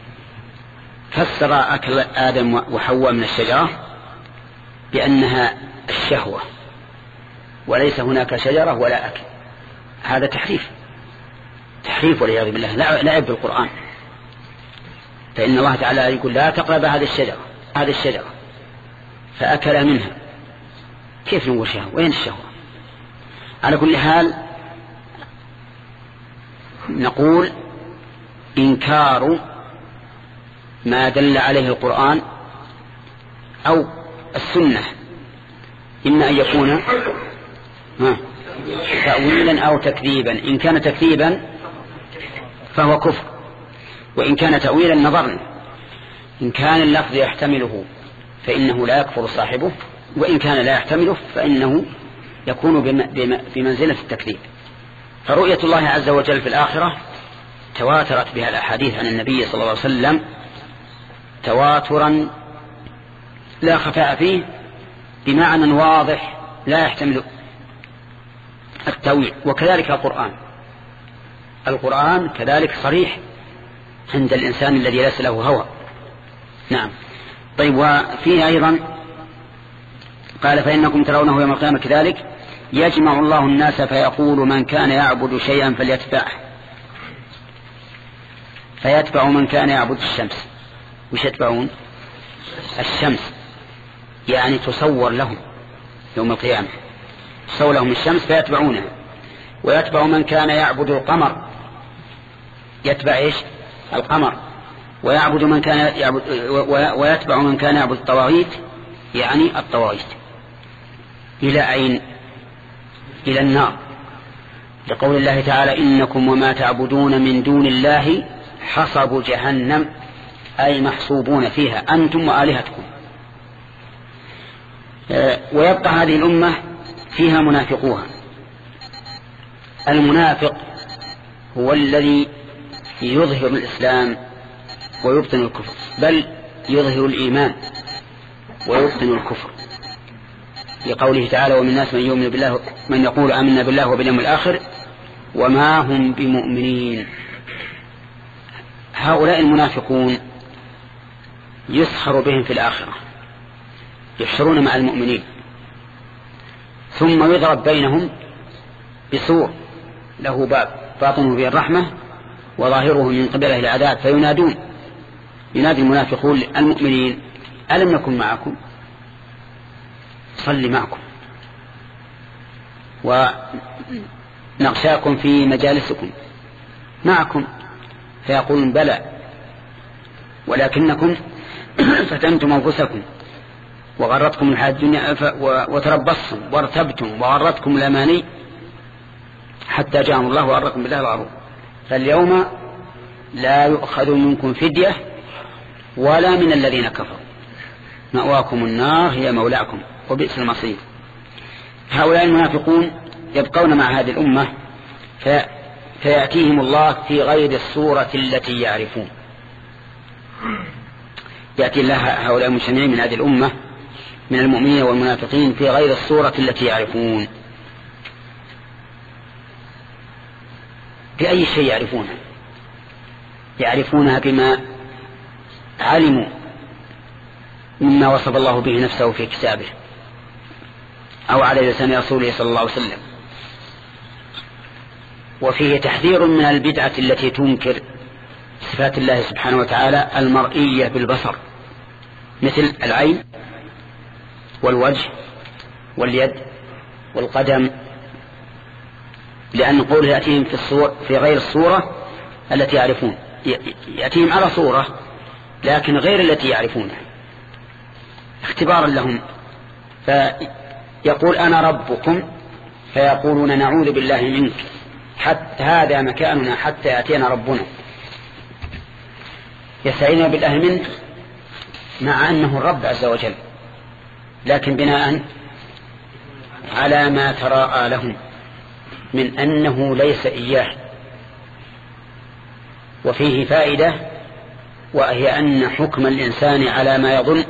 Speaker 1: فسر أكل آدم وحواء من الشجرة بأنها الشهوة وليس هناك شجرة ولا أكل. هذا تحريف، تحريف والعياذ بالله، لعب بالقرآن. فإن الله تعالى يقول لا تقرب هذه الشجرة، هذه الشجرة، فأكل منها. كيف نقول شهوة؟ وين الشهوة؟ على كل حال نقول إنكار ما دل عليه القرآن أو السنة إما أن يكون تأويلا أو تكذيبا. إن كان تكذيبا فهو كفر، وإن كان تأويلا نظرنا. إن كان اللفظ يحتمله فإنه لا يكفر صاحبه، وإن كان لا يحتمله فإنه يكون بمنزلة التكذيب. فرؤية الله عز وجل في الآخرة تواترت بها الأحاديث عن النبي صلى الله عليه وسلم تواترا لا خفاء فيه، بمعنى واضح لا يحتمل التأويل. وكذلك القرآن، القرآن كذلك صريح عند الإنسان الذي ليس له هوى. نعم. طيب، وفيه أيضا قال فإنكم ترونه يوم القيامة كذلك يجمع الله الناس فيقول من كان يعبد شيئا فليتبعه، فيتبع من كان يعبد الشمس. وش يتبعون؟ الشمس، يعني تصور لهم يوم القيامة، تصور لهم الشمس فيتبعونها. ويتبع من كان يعبد القمر، يتبع إيش؟ القمر. ويعبد من كان يعبد ويتبع من كان يعبد الطواغيت، يعني الطواغيت. إلى أين؟ إلى النار، لقول الله تعالى إنكم وما تعبدون من دون الله حصب جهنم، أي محصوبون فيها أنتم وآلهتكم. ويبقى هذه الأمة فيها منافقوها. المنافق هو الذي يظهر الإسلام ويبطن الكفر، بل يظهر الإيمان ويبطن الكفر، لقوله تعالى ومن الناس من يؤمن بالله من يقول آمنا بالله وباليوم الآخر وما هم بمؤمنين. هؤلاء المنافقون يسخر بهم في الآخرة، يحشرون مع المؤمنين، ثم يضرب بينهم بسور له باب باطنه فيه الرحمة وظاهره من قبله العذاب، فينادون، ينادي المنافقون المؤمنين ألم نكن معكم؟ صل معكم ونغشاكم في مجالسكم معكم، فيقولون بلى ولكنكم فتنتم أنفسكم وغرتكم الحياة الدنيا وتربصتم وارتبتم وغرتكم الأماني حتى جاءكم الله وغركم بالله الغرور، فاليوم لا يؤخذ منكم فدية ولا من الذين كفروا، مأواكم النار هي مولاكم وبئس المصير. هؤلاء المنافقون يبقون مع هذه الأمة في فيأتيهم الله في غير الصورة التي يعرفون. يأتي الله هؤلاء المجتمعين من هذه الأمة من المؤمنين والمنافقين في غير الصورة التي يعرفون. بأي شيء يعرفونها؟ يعرفونها بما علموا مما وصف الله به نفسه في كتابه أو على لسان رسوله صلى الله عليه وسلم. وفيه تحذير من البدعة التي تنكر صفات الله سبحانه وتعالى المرئية بالبصر، مثل العين والوجه واليد والقدم، لأن قوله يأتيهم في, الصور في غير الصورة التي يعرفون، يأتيهم على صورة لكن غير التي يعرفونها اختبارا لهم. فيقول أنا ربكم فيقولون نعوذ بالله منك، حتى هذا مكاننا حتى يأتينا ربنا. يستعيذون بالله منه مع أنه الرب عز وجل، لكن بناء على ما تراءى لهم من أنه ليس إياه. وفيه فائدة، وهي أن حكم الإنسان على ما يظن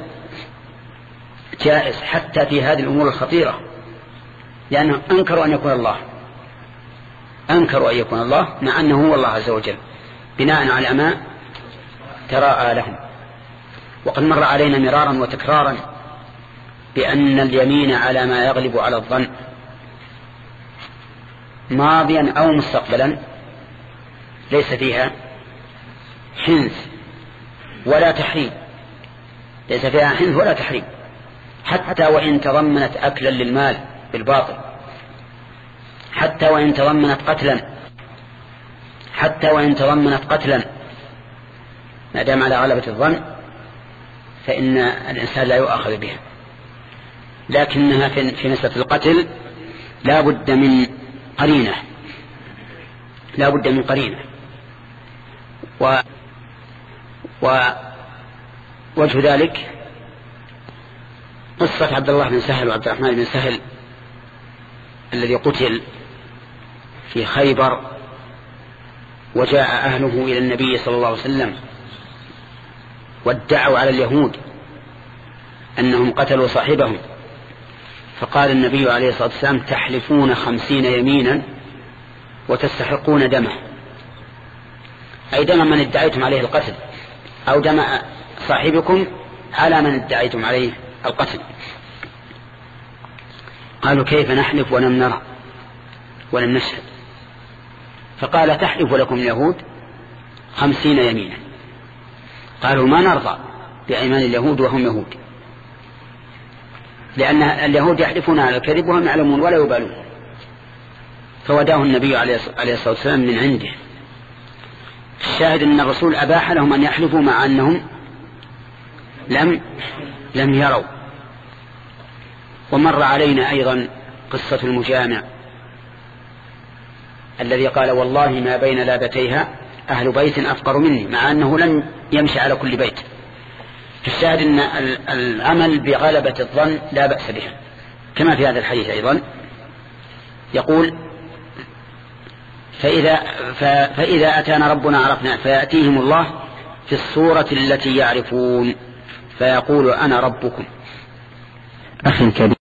Speaker 1: جائز حتى في هذه الأمور الخطيرة، لأنه أنكروا أن يكون الله أنكروا أن يكون الله مع أنه هو الله عز وجل بناء على ما تراءى لهم. وقد مر علينا مرارا وتكرارا بأن اليمين على ما يغلب على الظن ماضيا أو مستقبلا ليس فيها حنث ولا تحريم ليس فيها حنث ولا تحريم حتى وإن تضمنت أكلا للمال بالباطل، حتى وإن تضمنت قتلا حتى وإن تضمنت قتلا ما دام على غلبة الظن فإن الإنسان لا يؤاخذ بها. لكنها في مسألة القتل لا بد من قرينة لا بد من قرينة و ووجه ذلك قصة عبد الله بن سهل وعبد الرحمن بن سهل الذي قتل في خيبر، وجاء أهله إلى النبي صلى الله عليه وسلم وادعوا على اليهود أنهم قتلوا صاحبهم، فقال النبي عليه الصلاة والسلام: تحلفون خمسين يمينا وتستحقون دمه، أي دم من ادعيتم عليه القتل، أو دم صاحبكم على من ادعيتم عليه القتل. قالوا: كيف نحلف ولم نرى ولم نشهد؟ فقال: تحلف لكم اليهود خمسين يمينا. قالوا: ما نرضى بأيمان اليهود وهم يهود، لأن اليهود يحلفون على الكذب وهم يعلمون ولا يبالون. فوداه النبي عليه الصلاة والسلام من عنده. الشاهد أن الرسول أباح لهم أن يحلفوا مع أنهم لم لم يروا. ومر علينا أيضا قصة المجامع الذي قال: والله ما بين لابتيها أهل بيت أفقر مني، مع أنه لم يمشي على كل بيت. فالشاهد أن العمل بغلبة الظن لا بأس به، كما في هذا الحديث أيضا يقول: فإذا, فإذا أتانا ربنا عرفنا، فيأتيهم الله في الصورة التي يعرفون فيقول: أنا ربكم. أخي الكريم،